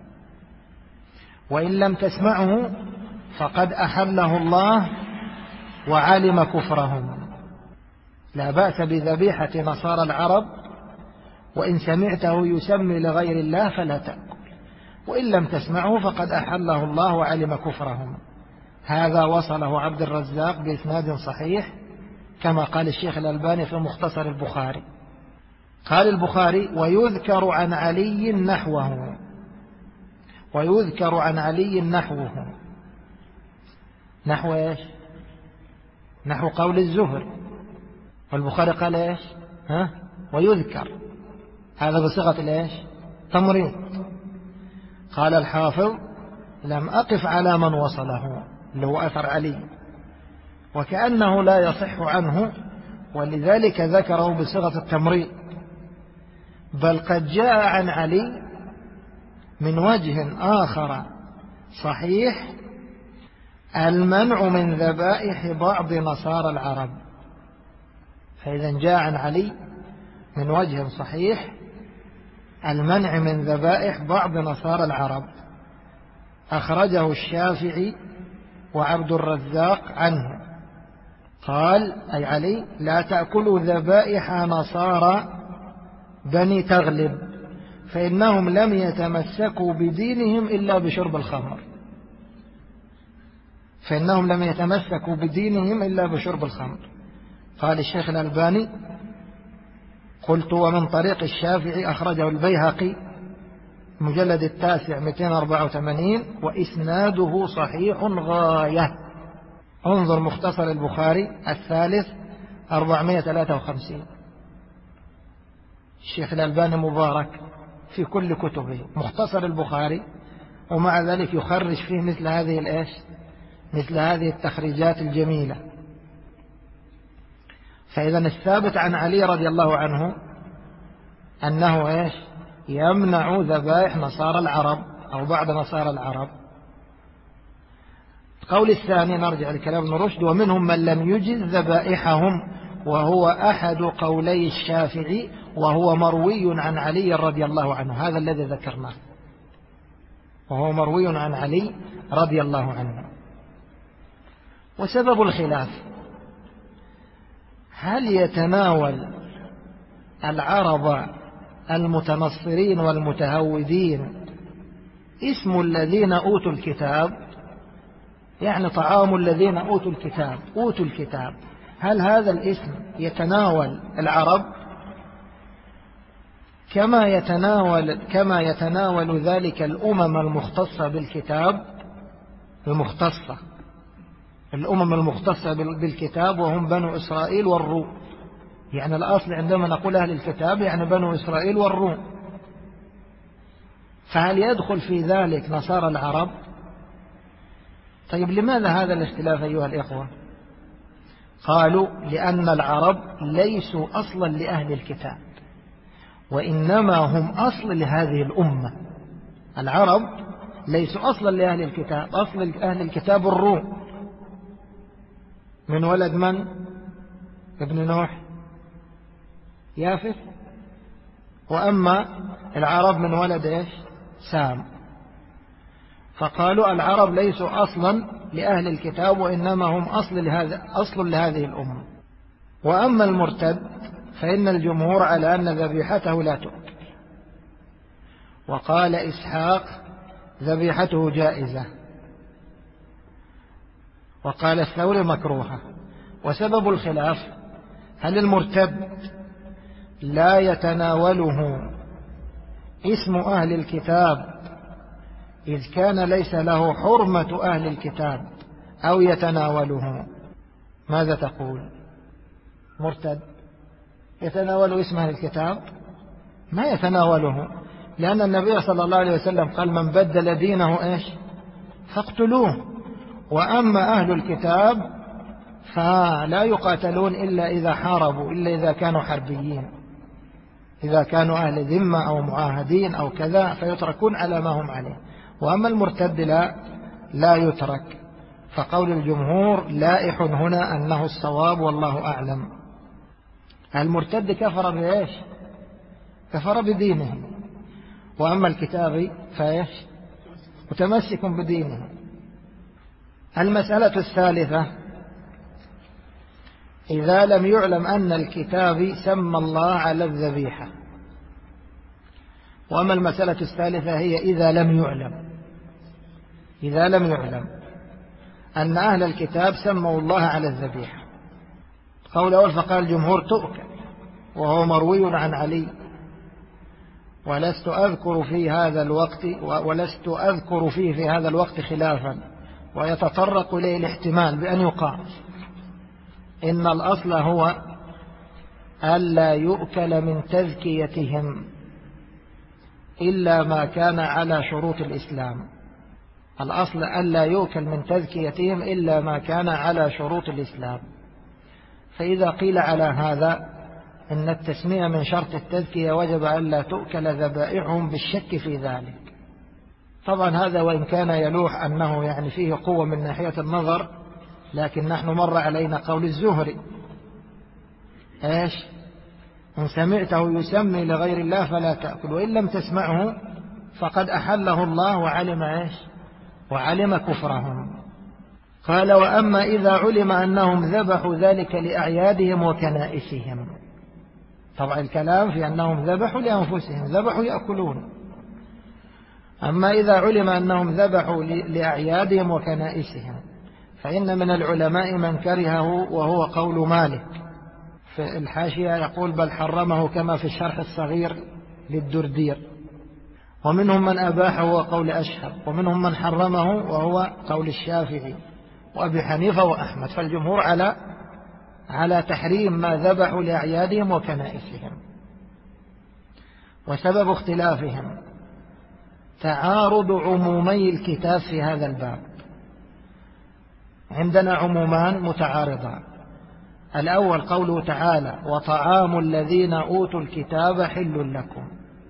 وإن لم تسمعه فقد أحله الله وعلم كفرهم. لا بأس بذبيحة نصارى العرب، وإن سمعته يسمي لغير الله فلا تأكل، وإن لم تسمعه فقد أحله الله وعلم كفرهم. هذا وصله عبد الرزاق بإسناد صحيح كما قال الشيخ الألباني في مختصر البخاري. قال البخاري ويذكر عن علي نحوه، ويذكر عن علي نحوه. نحو إيش؟ نحو قول الزهر، والبخاري قال إيش؟ ويذكر، هذا بصيغة الإيش؟ تمريض. قال الحافظ لم أقف على من وصله اللي هو أثر علي، وكأنه لا يصح عنه، ولذلك ذكره بصيغة التمريض، بل قد جاء عن علي من وجه آخر صحيح المنع من ذبائح بعض نصارى العرب. فإذا جاء عن علي من وجه صحيح المنع من ذبائح بعض نصارى العرب، أخرجه الشافعي وعبد الرزاق عنه. قال أي علي لا تأكلوا ذبائح نصارى بني تغلب، فإنهم لم يتمسكوا بدينهم إلا بشرب الخمر. فإنهم لم يتمسكوا بدينهم إلا بشرب الخمر. قال الشيخ الألباني قلت ومن طريق الشافعي أخرجه البيهقي مجلد 9 284 وإسناده صحيح غاية. انظر مختصر البخاري الثالث 453. الشيخ الألباني مبارك في كل كتبه مختصر البخاري، ومع ذلك يخرج فيه مثل هذه الإيش؟ مثل هذه التخريجات الجميلة. فإذا الثابت عن علي رضي الله عنه أنه إيش؟ يمنع ذبائح نصارى العرب أو بعض نصارى العرب. القول الثاني نرجع لكلام ابن رشد ومنهم من لم يجز ذبائحهم، وهو أحد قولي الشافعي، وهو مروي عن علي رضي الله عنه، هذا الذي ذكرناه، وهو مروي عن علي رضي الله عنه. وسبب الخلاف هل يتناول العرب المتنصرين والمتهودين اسم الذين أوتوا الكتاب، يعني طعام الذين أوتوا الكتاب، هل هذا الاسم يتناول العرب كما يتناول ذلك الأمم المختصة بالكتاب، الأمم المختصة بالكتاب وهم بنو إسرائيل والروم. يعني الأصل عندما نقول أهل الكتاب يعني بنو إسرائيل والروم، فهل يدخل في ذلك نصارى العرب؟ طيب لماذا هذا الاختلاف أيها الإخوة؟ قالوا لأن العرب ليسوا أصلا لأهل الكتاب، وإنما هم أصل لهذه الأمة. العرب ليسوا أصلا لأهل الكتاب، أصل أهل الكتاب الروم، من ولد من؟ ابن نوح يافث. وأما العرب من ولد إيش؟ سام. فقالوا العرب ليسوا أصلا لأهل الكتاب، وإنما هم أصل لهذه الأمة. وأما المرتد فإن الجمهور على أن ذبيحته لا تؤكل، وقال إسحاق ذبيحته جائزة، وقال الثوري مكروهة. وسبب الخلاف هل المرتد لا يتناوله اسم أهل الكتاب إذ كان ليس له حرمة أهل الكتاب، أو يتناوله؟ ماذا تقول؟ مرتد يتناول اسم أهل الكتاب؟ ما يتناوله، لأن النبي صلى الله عليه وسلم قال من بدل دينه إيش؟ فاقتلوه. وأما أهل الكتاب فلا يقاتلون إلا إذا حاربوا، إلا إذا كانوا حربيين، إذا كانوا أهل ذمة أو معاهدين أو كذا فيتركون على ما هم عليه. وأما المرتد لا يترك. فقول الجمهور لائح هنا أنه الصواب والله أعلم. المرتد كفر بإيش؟ كفر بدينه. وأما الكتابي فإيش؟ متمسك بدينه. المسألة الثالثة إذا لم يعلم أن الكتابي سمى الله على الذبيحة. وأما المسألة الثالثة هي إذا لم يعلم أن أهل الكتاب سموا الله على الذبيحة. قول أول فقال الجمهور تؤكل، وهو مروي عن علي، ولست أذكر فيه في هذا الوقت خلافا، ويتطرق إليه الاحتمال بأن يقال إن الأصل هو ألا يؤكل من تذكيتهم إلا ما كان على شروط الإسلام. الأصل ألا يؤكل من تذكيتهم إلا ما كان على شروط الإسلام. فإذا قيل على هذا إن التسمية من شرط التذكية وجب ألا تؤكل ذبائحهم بالشك في ذلك. طبعا هذا وإن كان يلوح أنه يعني فيه قوة من ناحية النظر، لكن نحن مر علينا قول الزهري إيش؟ إن سمعته يسمي لغير الله فلا تأكل، وإن لم تسمعه فقد أحله الله وعلم إيش؟ وعلم كفرهم. قال وأما إذا علم أنهم ذبحوا ذلك لأعيادهم وكنائسهم. طبعا الكلام في أنهم ذبحوا لأنفسهم، ذبحوا يأكلون. أما إذا علم أنهم ذبحوا لأعيادهم وكنائسهم فإن من العلماء من كرهه، وهو قول مالك. في الحاشية يقول بل حرمه كما في الشرح الصغير للدردير. ومنهم من أباحه وهو قول أشهر، ومنهم من حرمه وهو قول الشافعي وأبي حنيفة وأحمد. فالجمهور على تحريم ما ذبحوا لأعيادهم وكنائسهم. وسبب اختلافهم تعارض عمومي الكتاب في هذا الباب. عندنا عمومان متعارضان. الأول قوله تعالى وطعام الذين أوتوا الكتاب حل لكم.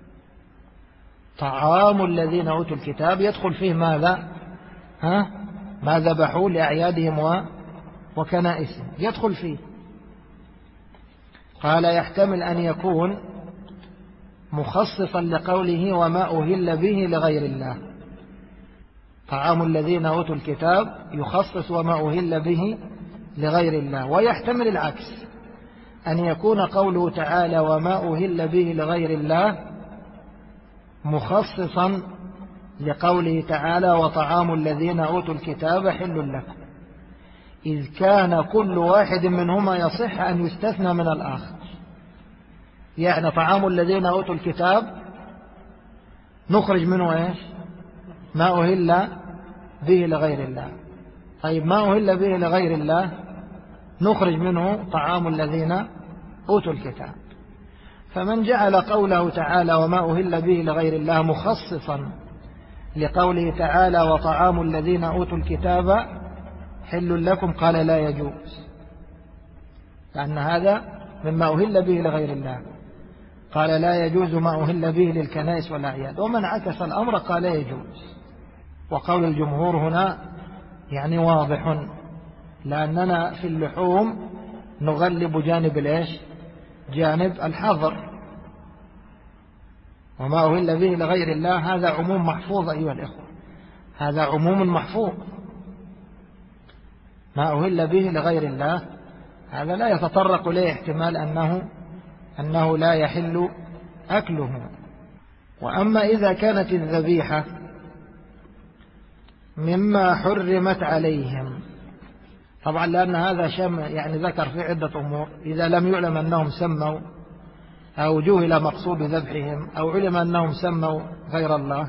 طعام الذين أوتوا الكتاب يدخل فيه ماذا؟ ما ذبحوا لأعيادهم وكنائسهم يدخل فيه. قال يحتمل أن يكون مخصصا لقوله وما أهل به لغير الله. طعام الذين أوتوا الكتاب يخصص وما أهل به لغير الله. ويحتمل العكس، أن يكون قوله تعالى وما أهل به لغير الله مخصصا لقوله تعالى وطعام الذين أوتوا الكتاب حل لكم، إذ كان كل واحد منهما يصح أن يستثنى من الآخر. يعني طعام الذين أوتوا الكتاب نخرج منه إيش؟ ما أهل به لغير الله. طيب ما أهل به لغير الله نخرج منه طعام الذين أوتوا الكتاب. فمن جعل قوله تعالى وما أهل به لغير الله مخصصا لقوله تعالى وطعام الذين أوتوا الكتاب حل لكم قال لا يجوز، لأن هذا مما أهل به لغير الله. قال لا يجوز ما أهل به للكنائس والأعياد، ومن عكس الأمر قال يجوز. وقول الجمهور هنا يعني واضح، لأننا في اللحوم نغلب جانب الإيش؟ جانب الحظر. وما أهل به لغير الله هذا عموم محفوظ أيها الإخوة، هذا عموم محفوظ. ما أهل به لغير الله هذا لا يتطرق إليه احتمال أنه لا يحل أكله. وأما إذا كانت الذبيحة مما حرمت عليهم، طبعا لأن هذا يعني ذكر في عدة أمور. إذا لم يعلم أنهم سموا أو جهل مقصود ذبحهم أو علم أنهم سموا غير الله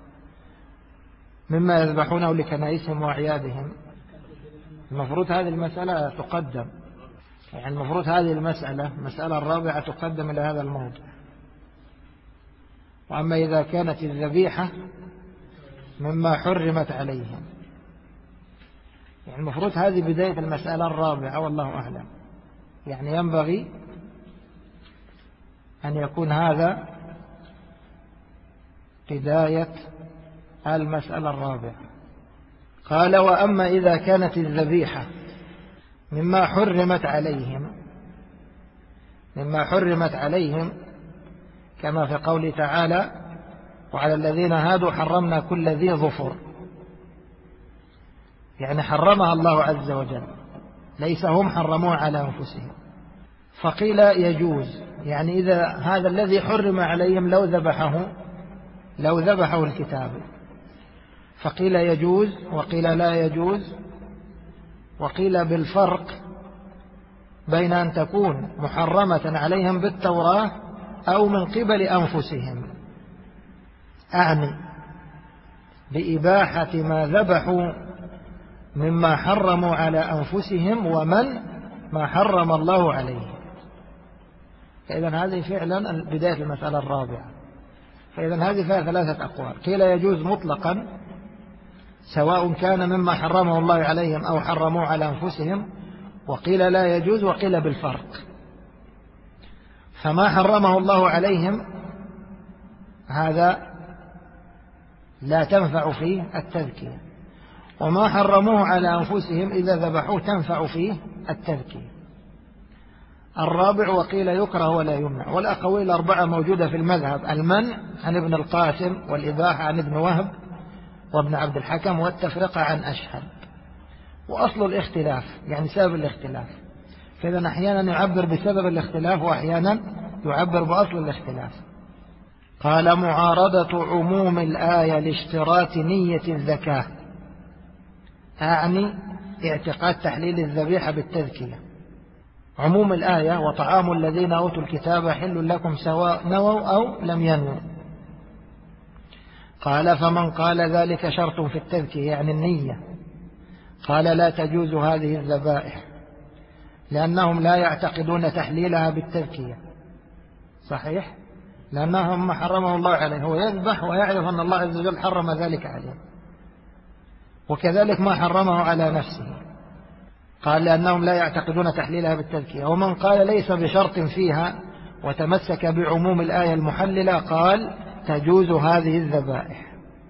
مما يذبحونه لكنائسهم وأعيادهم، المفروض هذه المسألة تقدم، يعني المفروض هذه المسألة الرابعة تقدم إلى هذا الموضوع. وأما إذا كانت الذبيحة مما حرمت عليهم، يعني المفروض هذه بداية المسألة الرابعة والله أعلم، يعني ينبغي أن يكون هذا بداية المسألة الرابعة. قال وأما إذا كانت الذبيحة مما حرمت عليهم كما في قوله تعالى وعلى الذين هادوا حرمنا كل ذي ظفر، يعني حرمها الله عز وجل، ليس هم حرموها على أنفسهم. فقيل يجوز، يعني إذا هذا الذي حرم عليهم لو ذبحه الكتاب، فقيل يجوز وقيل لا يجوز، وقيل بالفرق بين أن تكون محرمة عليهم بالتوراة أو من قبل أنفسهم، أعني بإباحة ما ذبحوا مما حرموا على أنفسهم ومن ما حرم الله عليه. فإذا هذه فعلا بداية المسألة الرابعة. فإذا هذه فيها ثلاثة أقوال. قيل يجوز مطلقا سواء كان مما حرمه الله عليهم أو حرموه على أنفسهم، وقيل لا يجوز وقيل بالفرق. فما حرمه الله عليهم هذا لا تنفع فيه التذكية، وما حرموه على أنفسهم إذا ذبحوه تنفع فيه التذكية. الرابع وقيل يكره ولا يمنع. والأقوال الأربعة موجودة في المذهب: المنع عن ابن القاسم، والإباحة عن ابن وهب وابن عبد الحكم، والتفرقة عن أشهب. وأصل الاختلاف يعني سبب الاختلاف، فإذا أحيانا يعبر بسبب الاختلاف وأحيانا يعبر بأصل الاختلاف. قال معارضة عموم الآية لاشتراط نية الزكاة، أعني اعتقاد تحليل الذبيحة بالتذكية. عموم الآية وطعام الذين أوتوا الكتاب حل لكم سواء نووا أو لم ينووا. قال فمن قال ذلك شرط في التذكية يعني النية، قال لا تجوز هذه الذبائح لأنهم لا يعتقدون تحليلها بالتذكية. صحيح، لأنهم ما حرمه الله عليه، هو يذبح ويعرف أن الله عز وجل حرم ذلك عليه، وكذلك ما حرمه على نفسه. قال لأنهم لا يعتقدون تحليلها بالتذكية. ومن قال ليس بشرط فيها وتمسك بعموم الآية المحللة قال تجوز هذه الذبائح.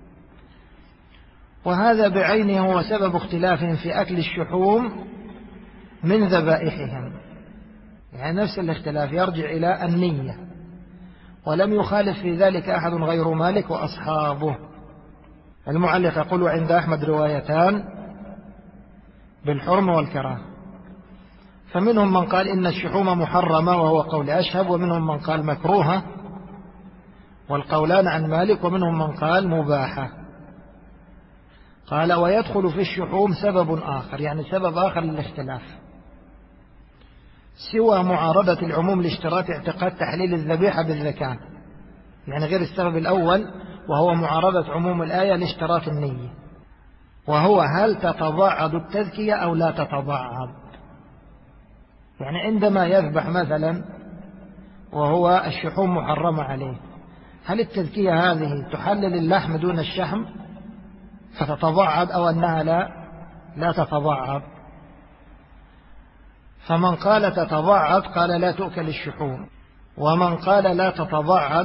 وهذا بعينه هو سبب اختلافهم في أكل الشحوم من ذبائحهم، يعني نفس الاختلاف يرجع إلى النية، ولم يخالف في ذلك أحد غير مالك وأصحابه. المعلق يقول عند أحمد روايتان بالحرم والكراهة، فمنهم من قال إن الشحوم محرمة وهو قول أشهب، ومنهم من قال مكروهة والقولان عن مالك، ومنهم من قال مباحة. قال ويدخل في الشحوم سبب آخر، يعني سبب آخر للاختلاف سوى معارضة العموم لاشتراط اعتقاد تحليل الذبيحة بالزكاة، يعني غير السبب الأول وهو معارضة عموم الآية لاشتراط النية، وهو هل تتضاعد التذكية أو لا تتضاعد. يعني عندما يذبح مثلا وهو الشحوم محرمة عليه، هل التذكية هذه تحلل اللحم دون الشحم فتتضاعد أو أنها لا تتضاعد؟ فمن قال تتضعض قال لا تؤكل الشحوم، ومن قال لا تتضعض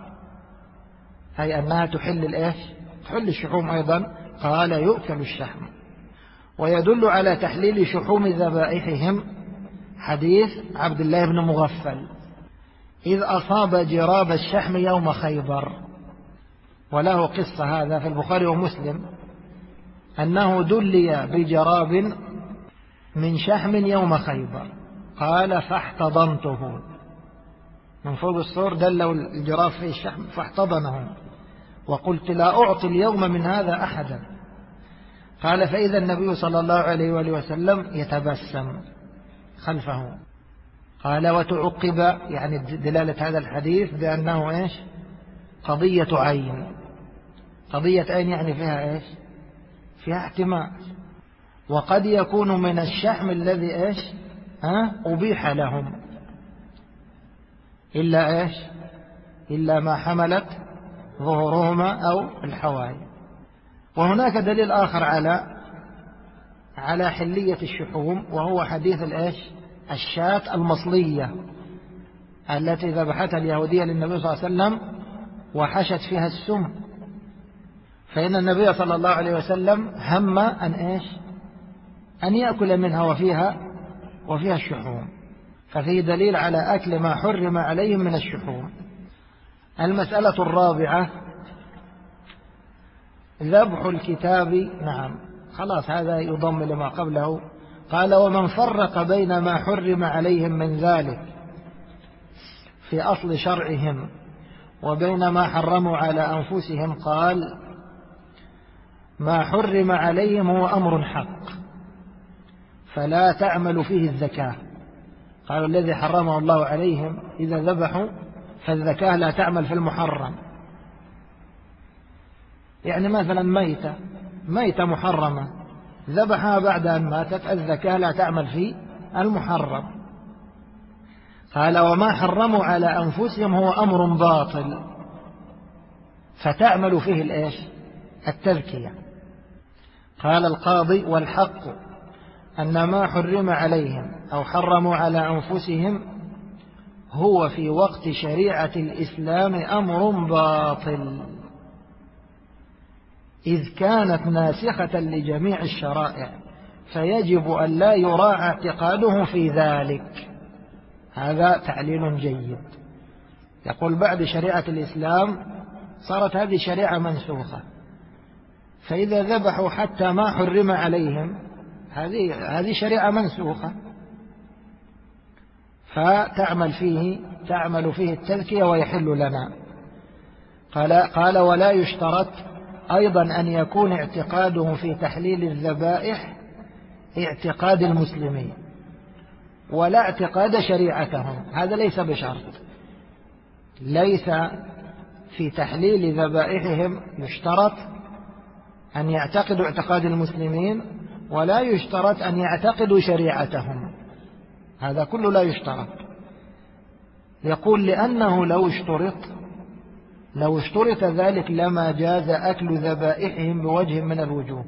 أي أنها تحل الشحوم أيضا قال يؤكل الشحم. ويدل على تحليل شحوم ذبائحهم حديث عبد الله بن مغفل إذ أصاب جراب الشحم يوم خيبر، وله قصة هذا في البخاري ومسلم أنه دلي بجراب من شحم يوم خيبر، قال فاحتضنته، من فوق السور دلوا الجراب في الشحم فاحتضنه، وقلت لا أعطي اليوم من هذا أحدا. قال فإذا النبي صلى الله عليه وآله وسلم يتبسم خلفه. قال وتعقب يعني دلالة هذا الحديث بأنه قضية عين. قضية عين يعني فيها فيها احتمال، وقد يكون من الشحم الذي أبيح لهم إلا ما حملت ظهورهما أو الحواي. وهناك دليل آخر على حلية الشحوم، وهو حديث الشاة المصلية التي ذبحتها اليهودية للنبي صلى الله عليه وسلم وحشت فيها السم، فإن النبي صلى الله عليه وسلم هم أن يأكل منها وفيها الشحوم، ففيه دليل على أكل ما حرم عليهم من الشحوم. المسألة الرابعة ذبح الكتاب. نعم خلاص هذا يضم لما قبله. قال ومن فرق بين ما حرم عليهم من ذلك في أصل شرعهم وبين ما حرموا على أنفسهم قال ما حرم عليهم هو أمر حق فلا تعمل فيه الزكاة. قالوا الذي حرمه الله عليهم إذا ذبحوا فالزكاة لا تعمل في المحرم، يعني مثلا ميتة محرمة ذبحها بعد أن ماتت، الزكاة لا تعمل في المحرم. قال وما حرموا على أنفسهم هو أمر باطل فتعمل فيه التذكية. قال القاضي والحق أن ما حرم عليهم أو حرموا على أنفسهم هو في وقت شريعة الإسلام أمر باطل إذ كانت ناسخة لجميع الشرائع، فيجب أن لا يراعى اعتقاده في ذلك. هذا تعليل جيد. يقول بعد شريعة الإسلام صارت هذه شريعة منسوخة، فإذا ذبحوا حتى ما حرم عليهم هذه شريعة منسوخة، فتعمل فيه التذكية ويحل لنا. قال ولا يشترط أيضا أن يكون اعتقاده في تحليل الذبائح اعتقاد المسلمين ولا اعتقاد شريعتهم، هذا ليس بشرط. ليس في تحليل ذبائحهم يشترط أن يعتقدوا اعتقاد المسلمين ولا يشترط أن يعتقدوا شريعتهم، هذا كله لا يشترط. يقول لأنه لو اشترط ذلك لما جاز أكل ذبائحهم بوجه من الوجوه،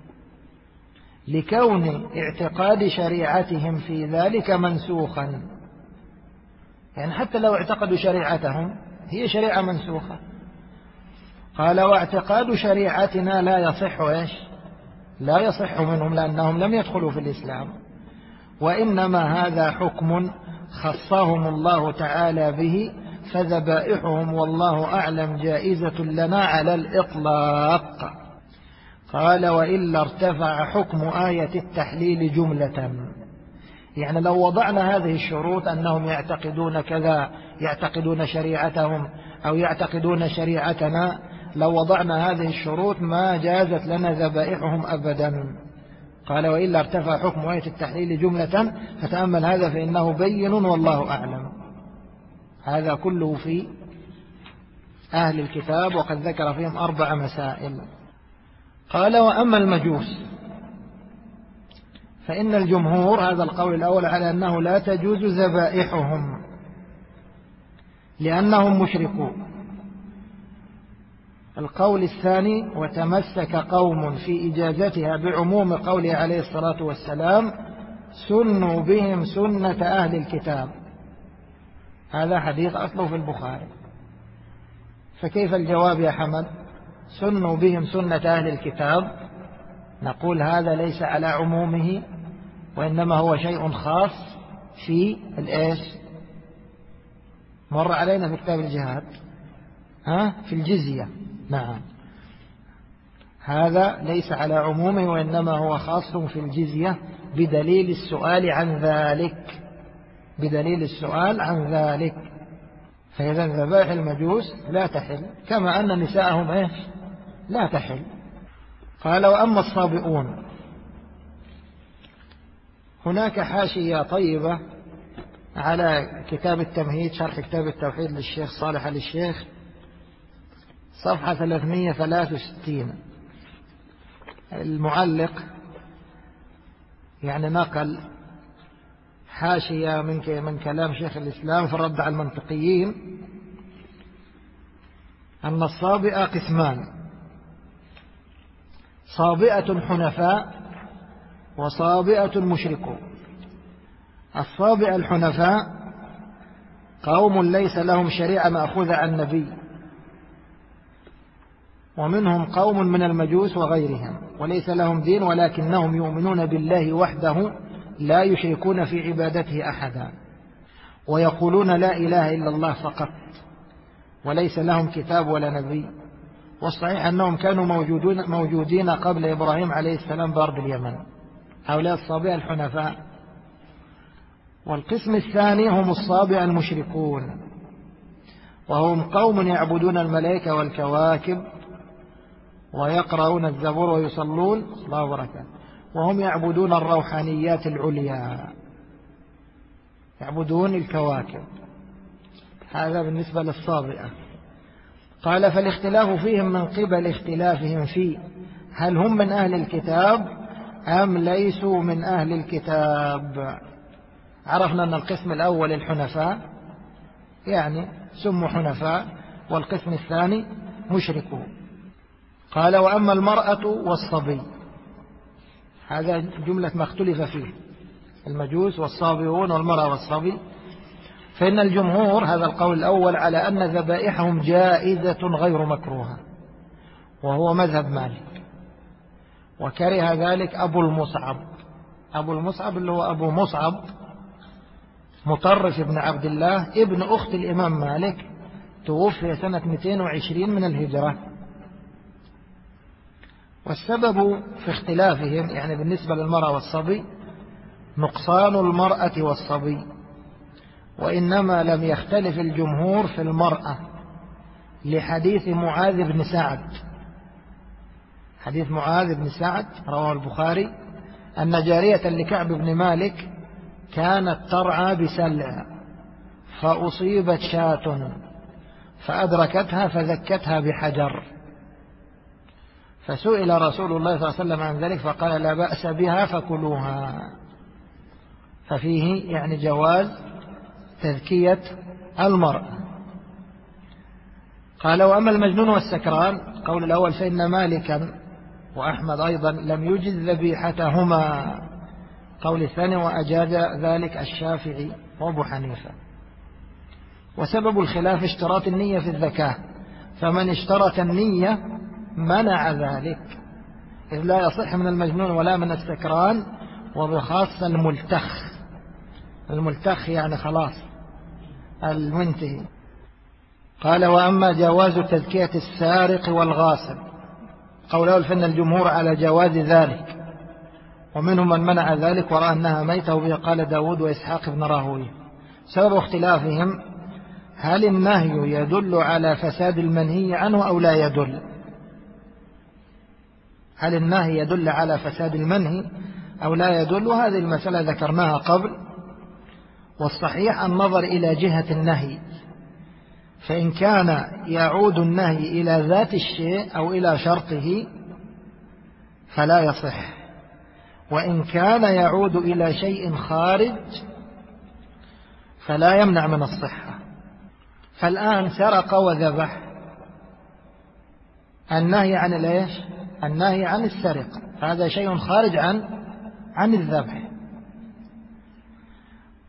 لكون اعتقاد شريعتهم في ذلك منسوخا. يعني حتى لو اعتقدوا شريعتهم هي شريعة منسوخة. قال واعتقاد شريعتنا لا يصح منهم لأنهم لم يدخلوا في الإسلام، وإنما هذا حكم خصهم الله تعالى به، فذبائحهم والله أعلم جائزة لنا على الإطلاق. قال وإلا ارتفع حكم آية التحليل جملة. يعني لو وضعنا هذه الشروط أنهم يعتقدون كذا، يعتقدون شريعتهم أو يعتقدون شريعتنا، لو وضعنا هذه الشروط ما جازت لنا ذبائحهم أبدا. قال وإلا ارتفع حكم آية التحليل جملة، فتأمل هذا فإنه بين والله أعلم. هذا كله في أهل الكتاب، وقد ذكر فيهم 4 مسائل. قال وأما المجوس فإن الجمهور، هذا القول الأول، على أنه لا تجوز ذبائحهم لأنهم مشركون. القول الثاني وتمسك قوم في إجازتها بعموم قوله عليه الصلاة والسلام سنوا بهم سنة أهل الكتاب. هذا حديث أصله في البخاري، فكيف الجواب يا حمد؟ سنوا بهم سنة أهل الكتاب، نقول هذا ليس على عمومه، وإنما هو شيء خاص في الإيش؟ مر علينا في كتاب الجهاد في الجزية. نعم، هذا ليس على عمومه، وإنما هو خاص في الجزية بدليل السؤال عن ذلك، بدليل السؤال عن ذلك. فإذا ذبائح المجوس لا تحل، كما أن نساءهم إيش؟ لا تحل. قال وأما الصابئون، هناك حاشية طيبة على كتاب التمهيد شرح كتاب التوحيد للشيخ صالح آل الشيخ، صفحة 363. المعلق يعني نقل حاشية من كلام شيخ الإسلام في الرد على المنطقيين، أن الصابئة قسمان: صابئة حنفاء وصابئة مشركون. الصابئة الحنفاء قوم ليس لهم شريعة مأخوذة عن النبي، ومنهم قوم من المجوس وغيرهم وليس لهم دين، ولكنهم يؤمنون بالله وحده لا يشركون في عبادته أحدا، ويقولون لا إله إلا الله فقط، وليس لهم كتاب ولا نبي. والصحيح أنهم كانوا موجودين قبل إبراهيم عليه السلام بأرض اليمن. هؤلاء الصابئة الحنفاء. والقسم الثاني هم الصابئة المشركون، وهم قوم يعبدون الملائكة والكواكب ويقرؤون الزبور ويصلون الله وبركاته، وهم يعبدون الروحانيات العليا، يعبدون الكواكب. هذا بالنسبة للصابئة. قال فالاختلاف فيهم من قبل اختلافهم في هل هم من أهل الكتاب أم ليسوا من أهل الكتاب. عرفنا أن القسم الأول الحنفاء، يعني سموا حنفاء، والقسم الثاني مشركون. قال وأما المرأة والصبي، هذا جملة ما اختلف فيه، المجوس والصابئون والمرأة والصبي. فإن الجمهور، هذا القول الأول، على أن ذبائحهم جائزة غير مكروهة، وهو مذهب مالك. وكره ذلك أبو المصعب. أبو المصعب اللي هو أبو مصعب مطرف بن عبد الله ابن أخت الإمام مالك، توفي سنة 220 من الهجرة. والسبب في اختلافهم يعني بالنسبة للمرأة والصبي نقصان المرأة والصبي، وإنما لم يختلف الجمهور في المرأة لحديث معاذ بن سعد. حديث معاذ بن سعد رواه البخاري أن جارية لكعب بن مالك كانت ترعى بسلع فأصيبت شاة فأدركتها فذكتها بحجر، فسئل رسول الله صلى الله عليه وسلم عن ذلك فقال لا بأس بها فكلوها. ففيه يعني جواز تذكية المرأة. قال وأما المجنون والسكران، قول الأول فإن مالكا وأحمد أيضا لم يجز ذبيحتهما، قول الثاني وأجاز ذلك الشافعي وأبو حنيفة. وسبب الخلاف اشتراط النية في الزكاة، فمن اشترط النية منع ذلك، إذ لا يصح من المجنون ولا من السكران، وبخاصة الملتخ. الملتخ يعني خلاص المنتهي. قال وأما جواز تزكية السارق والغاصب، قول أول فإن الجمهور على جواز ذلك، ومنهم من منع ذلك ورأى أنها ميتة، وبه قال داود وإسحاق بن راهويه. سبب اختلافهم هل النهي يدل على فساد المنهي عنه أو لا يدل. هل النهي يدل على فساد المنهي أو لا يدل، وهذه المسألة ذكرناها قبل. والصحيح النظر إلى جهة النهي، فإن كان يعود النهي إلى ذات الشيء أو إلى شرطه فلا يصح، وإن كان يعود إلى شيء خارج فلا يمنع من الصحة. فالآن سرق وذبح، النهي عن الإيش؟ النهي عن السرقة، هذا شيء خارج عن الذبح.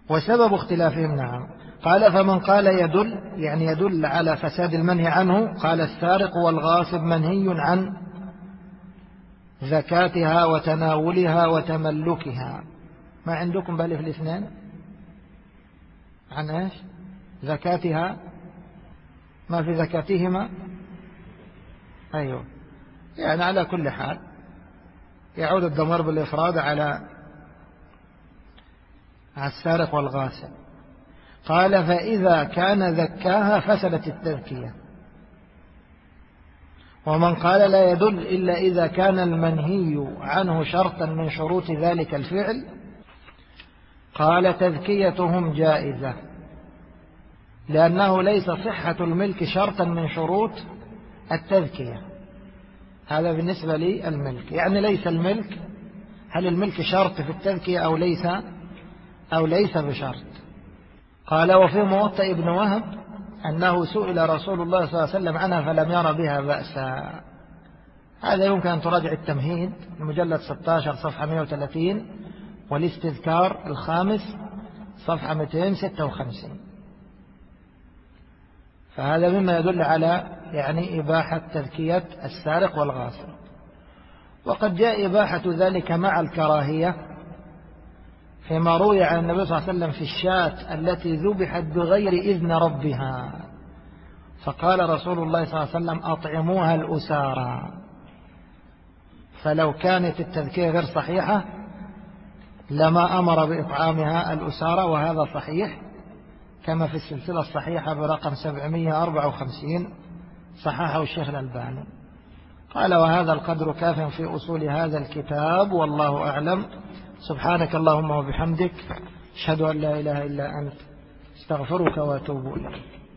وسبب اختلافهم نعم. قال فمن قال يدل يعني يدل على فساد المنهي عنه، قال السارق والغاصب منهي عن زكاتها وتناولها وتملكها. ما عندكم بالي في الاثنين عن ايش؟ زكاتها، ما في زكاتهما. ايوه، يعني على كل حال يعود الضمير بالإفراد على السارق والغاصب. قال فإذا كان زكاها فسدت التزكية. ومن قال لا يدل إلا إذا كان المنهي عنه شرطا من شروط ذلك الفعل، قال تزكيتهم جائزة، لأنه ليس صحة الملك شرطا من شروط التزكية. هذا بالنسبة للملك، يعني ليس الملك، هل الملك شرط في التزكية أو ليس بشرط. قال وفي موطأ ابن وهب أنه سئل رسول الله صلى الله عليه وسلم عنها فلم ير بها بأسا. هذا يمكن أن تراجع التمهيد المجلد 16 صفحة 130، والاستذكار الخامس صفحة 256. فهذا مما يدل على يعني إباحة تزكية السارق والغاصب. وقد جاء إباحة ذلك مع الكراهية فيما روي عن النبي صلى الله عليه وسلم في الشاة التي ذبحت بغير إذن ربها، فقال رسول الله صلى الله عليه وسلم أطعموها الأسارى. فلو كانت التذكية غير صحيحة لما أمر بإطعامها الأسارى، وهذا صحيح كما في السلسلة الصحيحة برقم 754 صححه الشيخ الألباني. قال وهذا القدر كاف في أصول هذا الكتاب، والله أعلم. سبحانك اللهم وبحمدك، أشهد أن لا إله إلا أنت، استغفرك وأتوب إليك.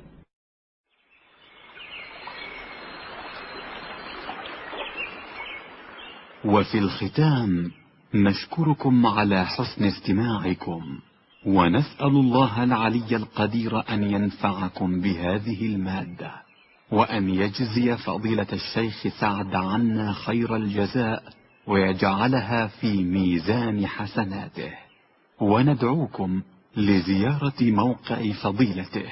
وفي الختام نشكركم على حسن استماعكم، ونسأل الله العلي القدير أن ينفعكم بهذه المادة، وأن يجزي فضيلة الشيخ سعد عنا خير الجزاء، ويجعلها في ميزان حسناته. وندعوكم لزيارة موقع فضيلته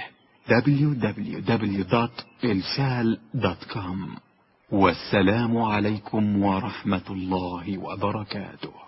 www.ilshal.com. والسلام عليكم ورحمة الله وبركاته.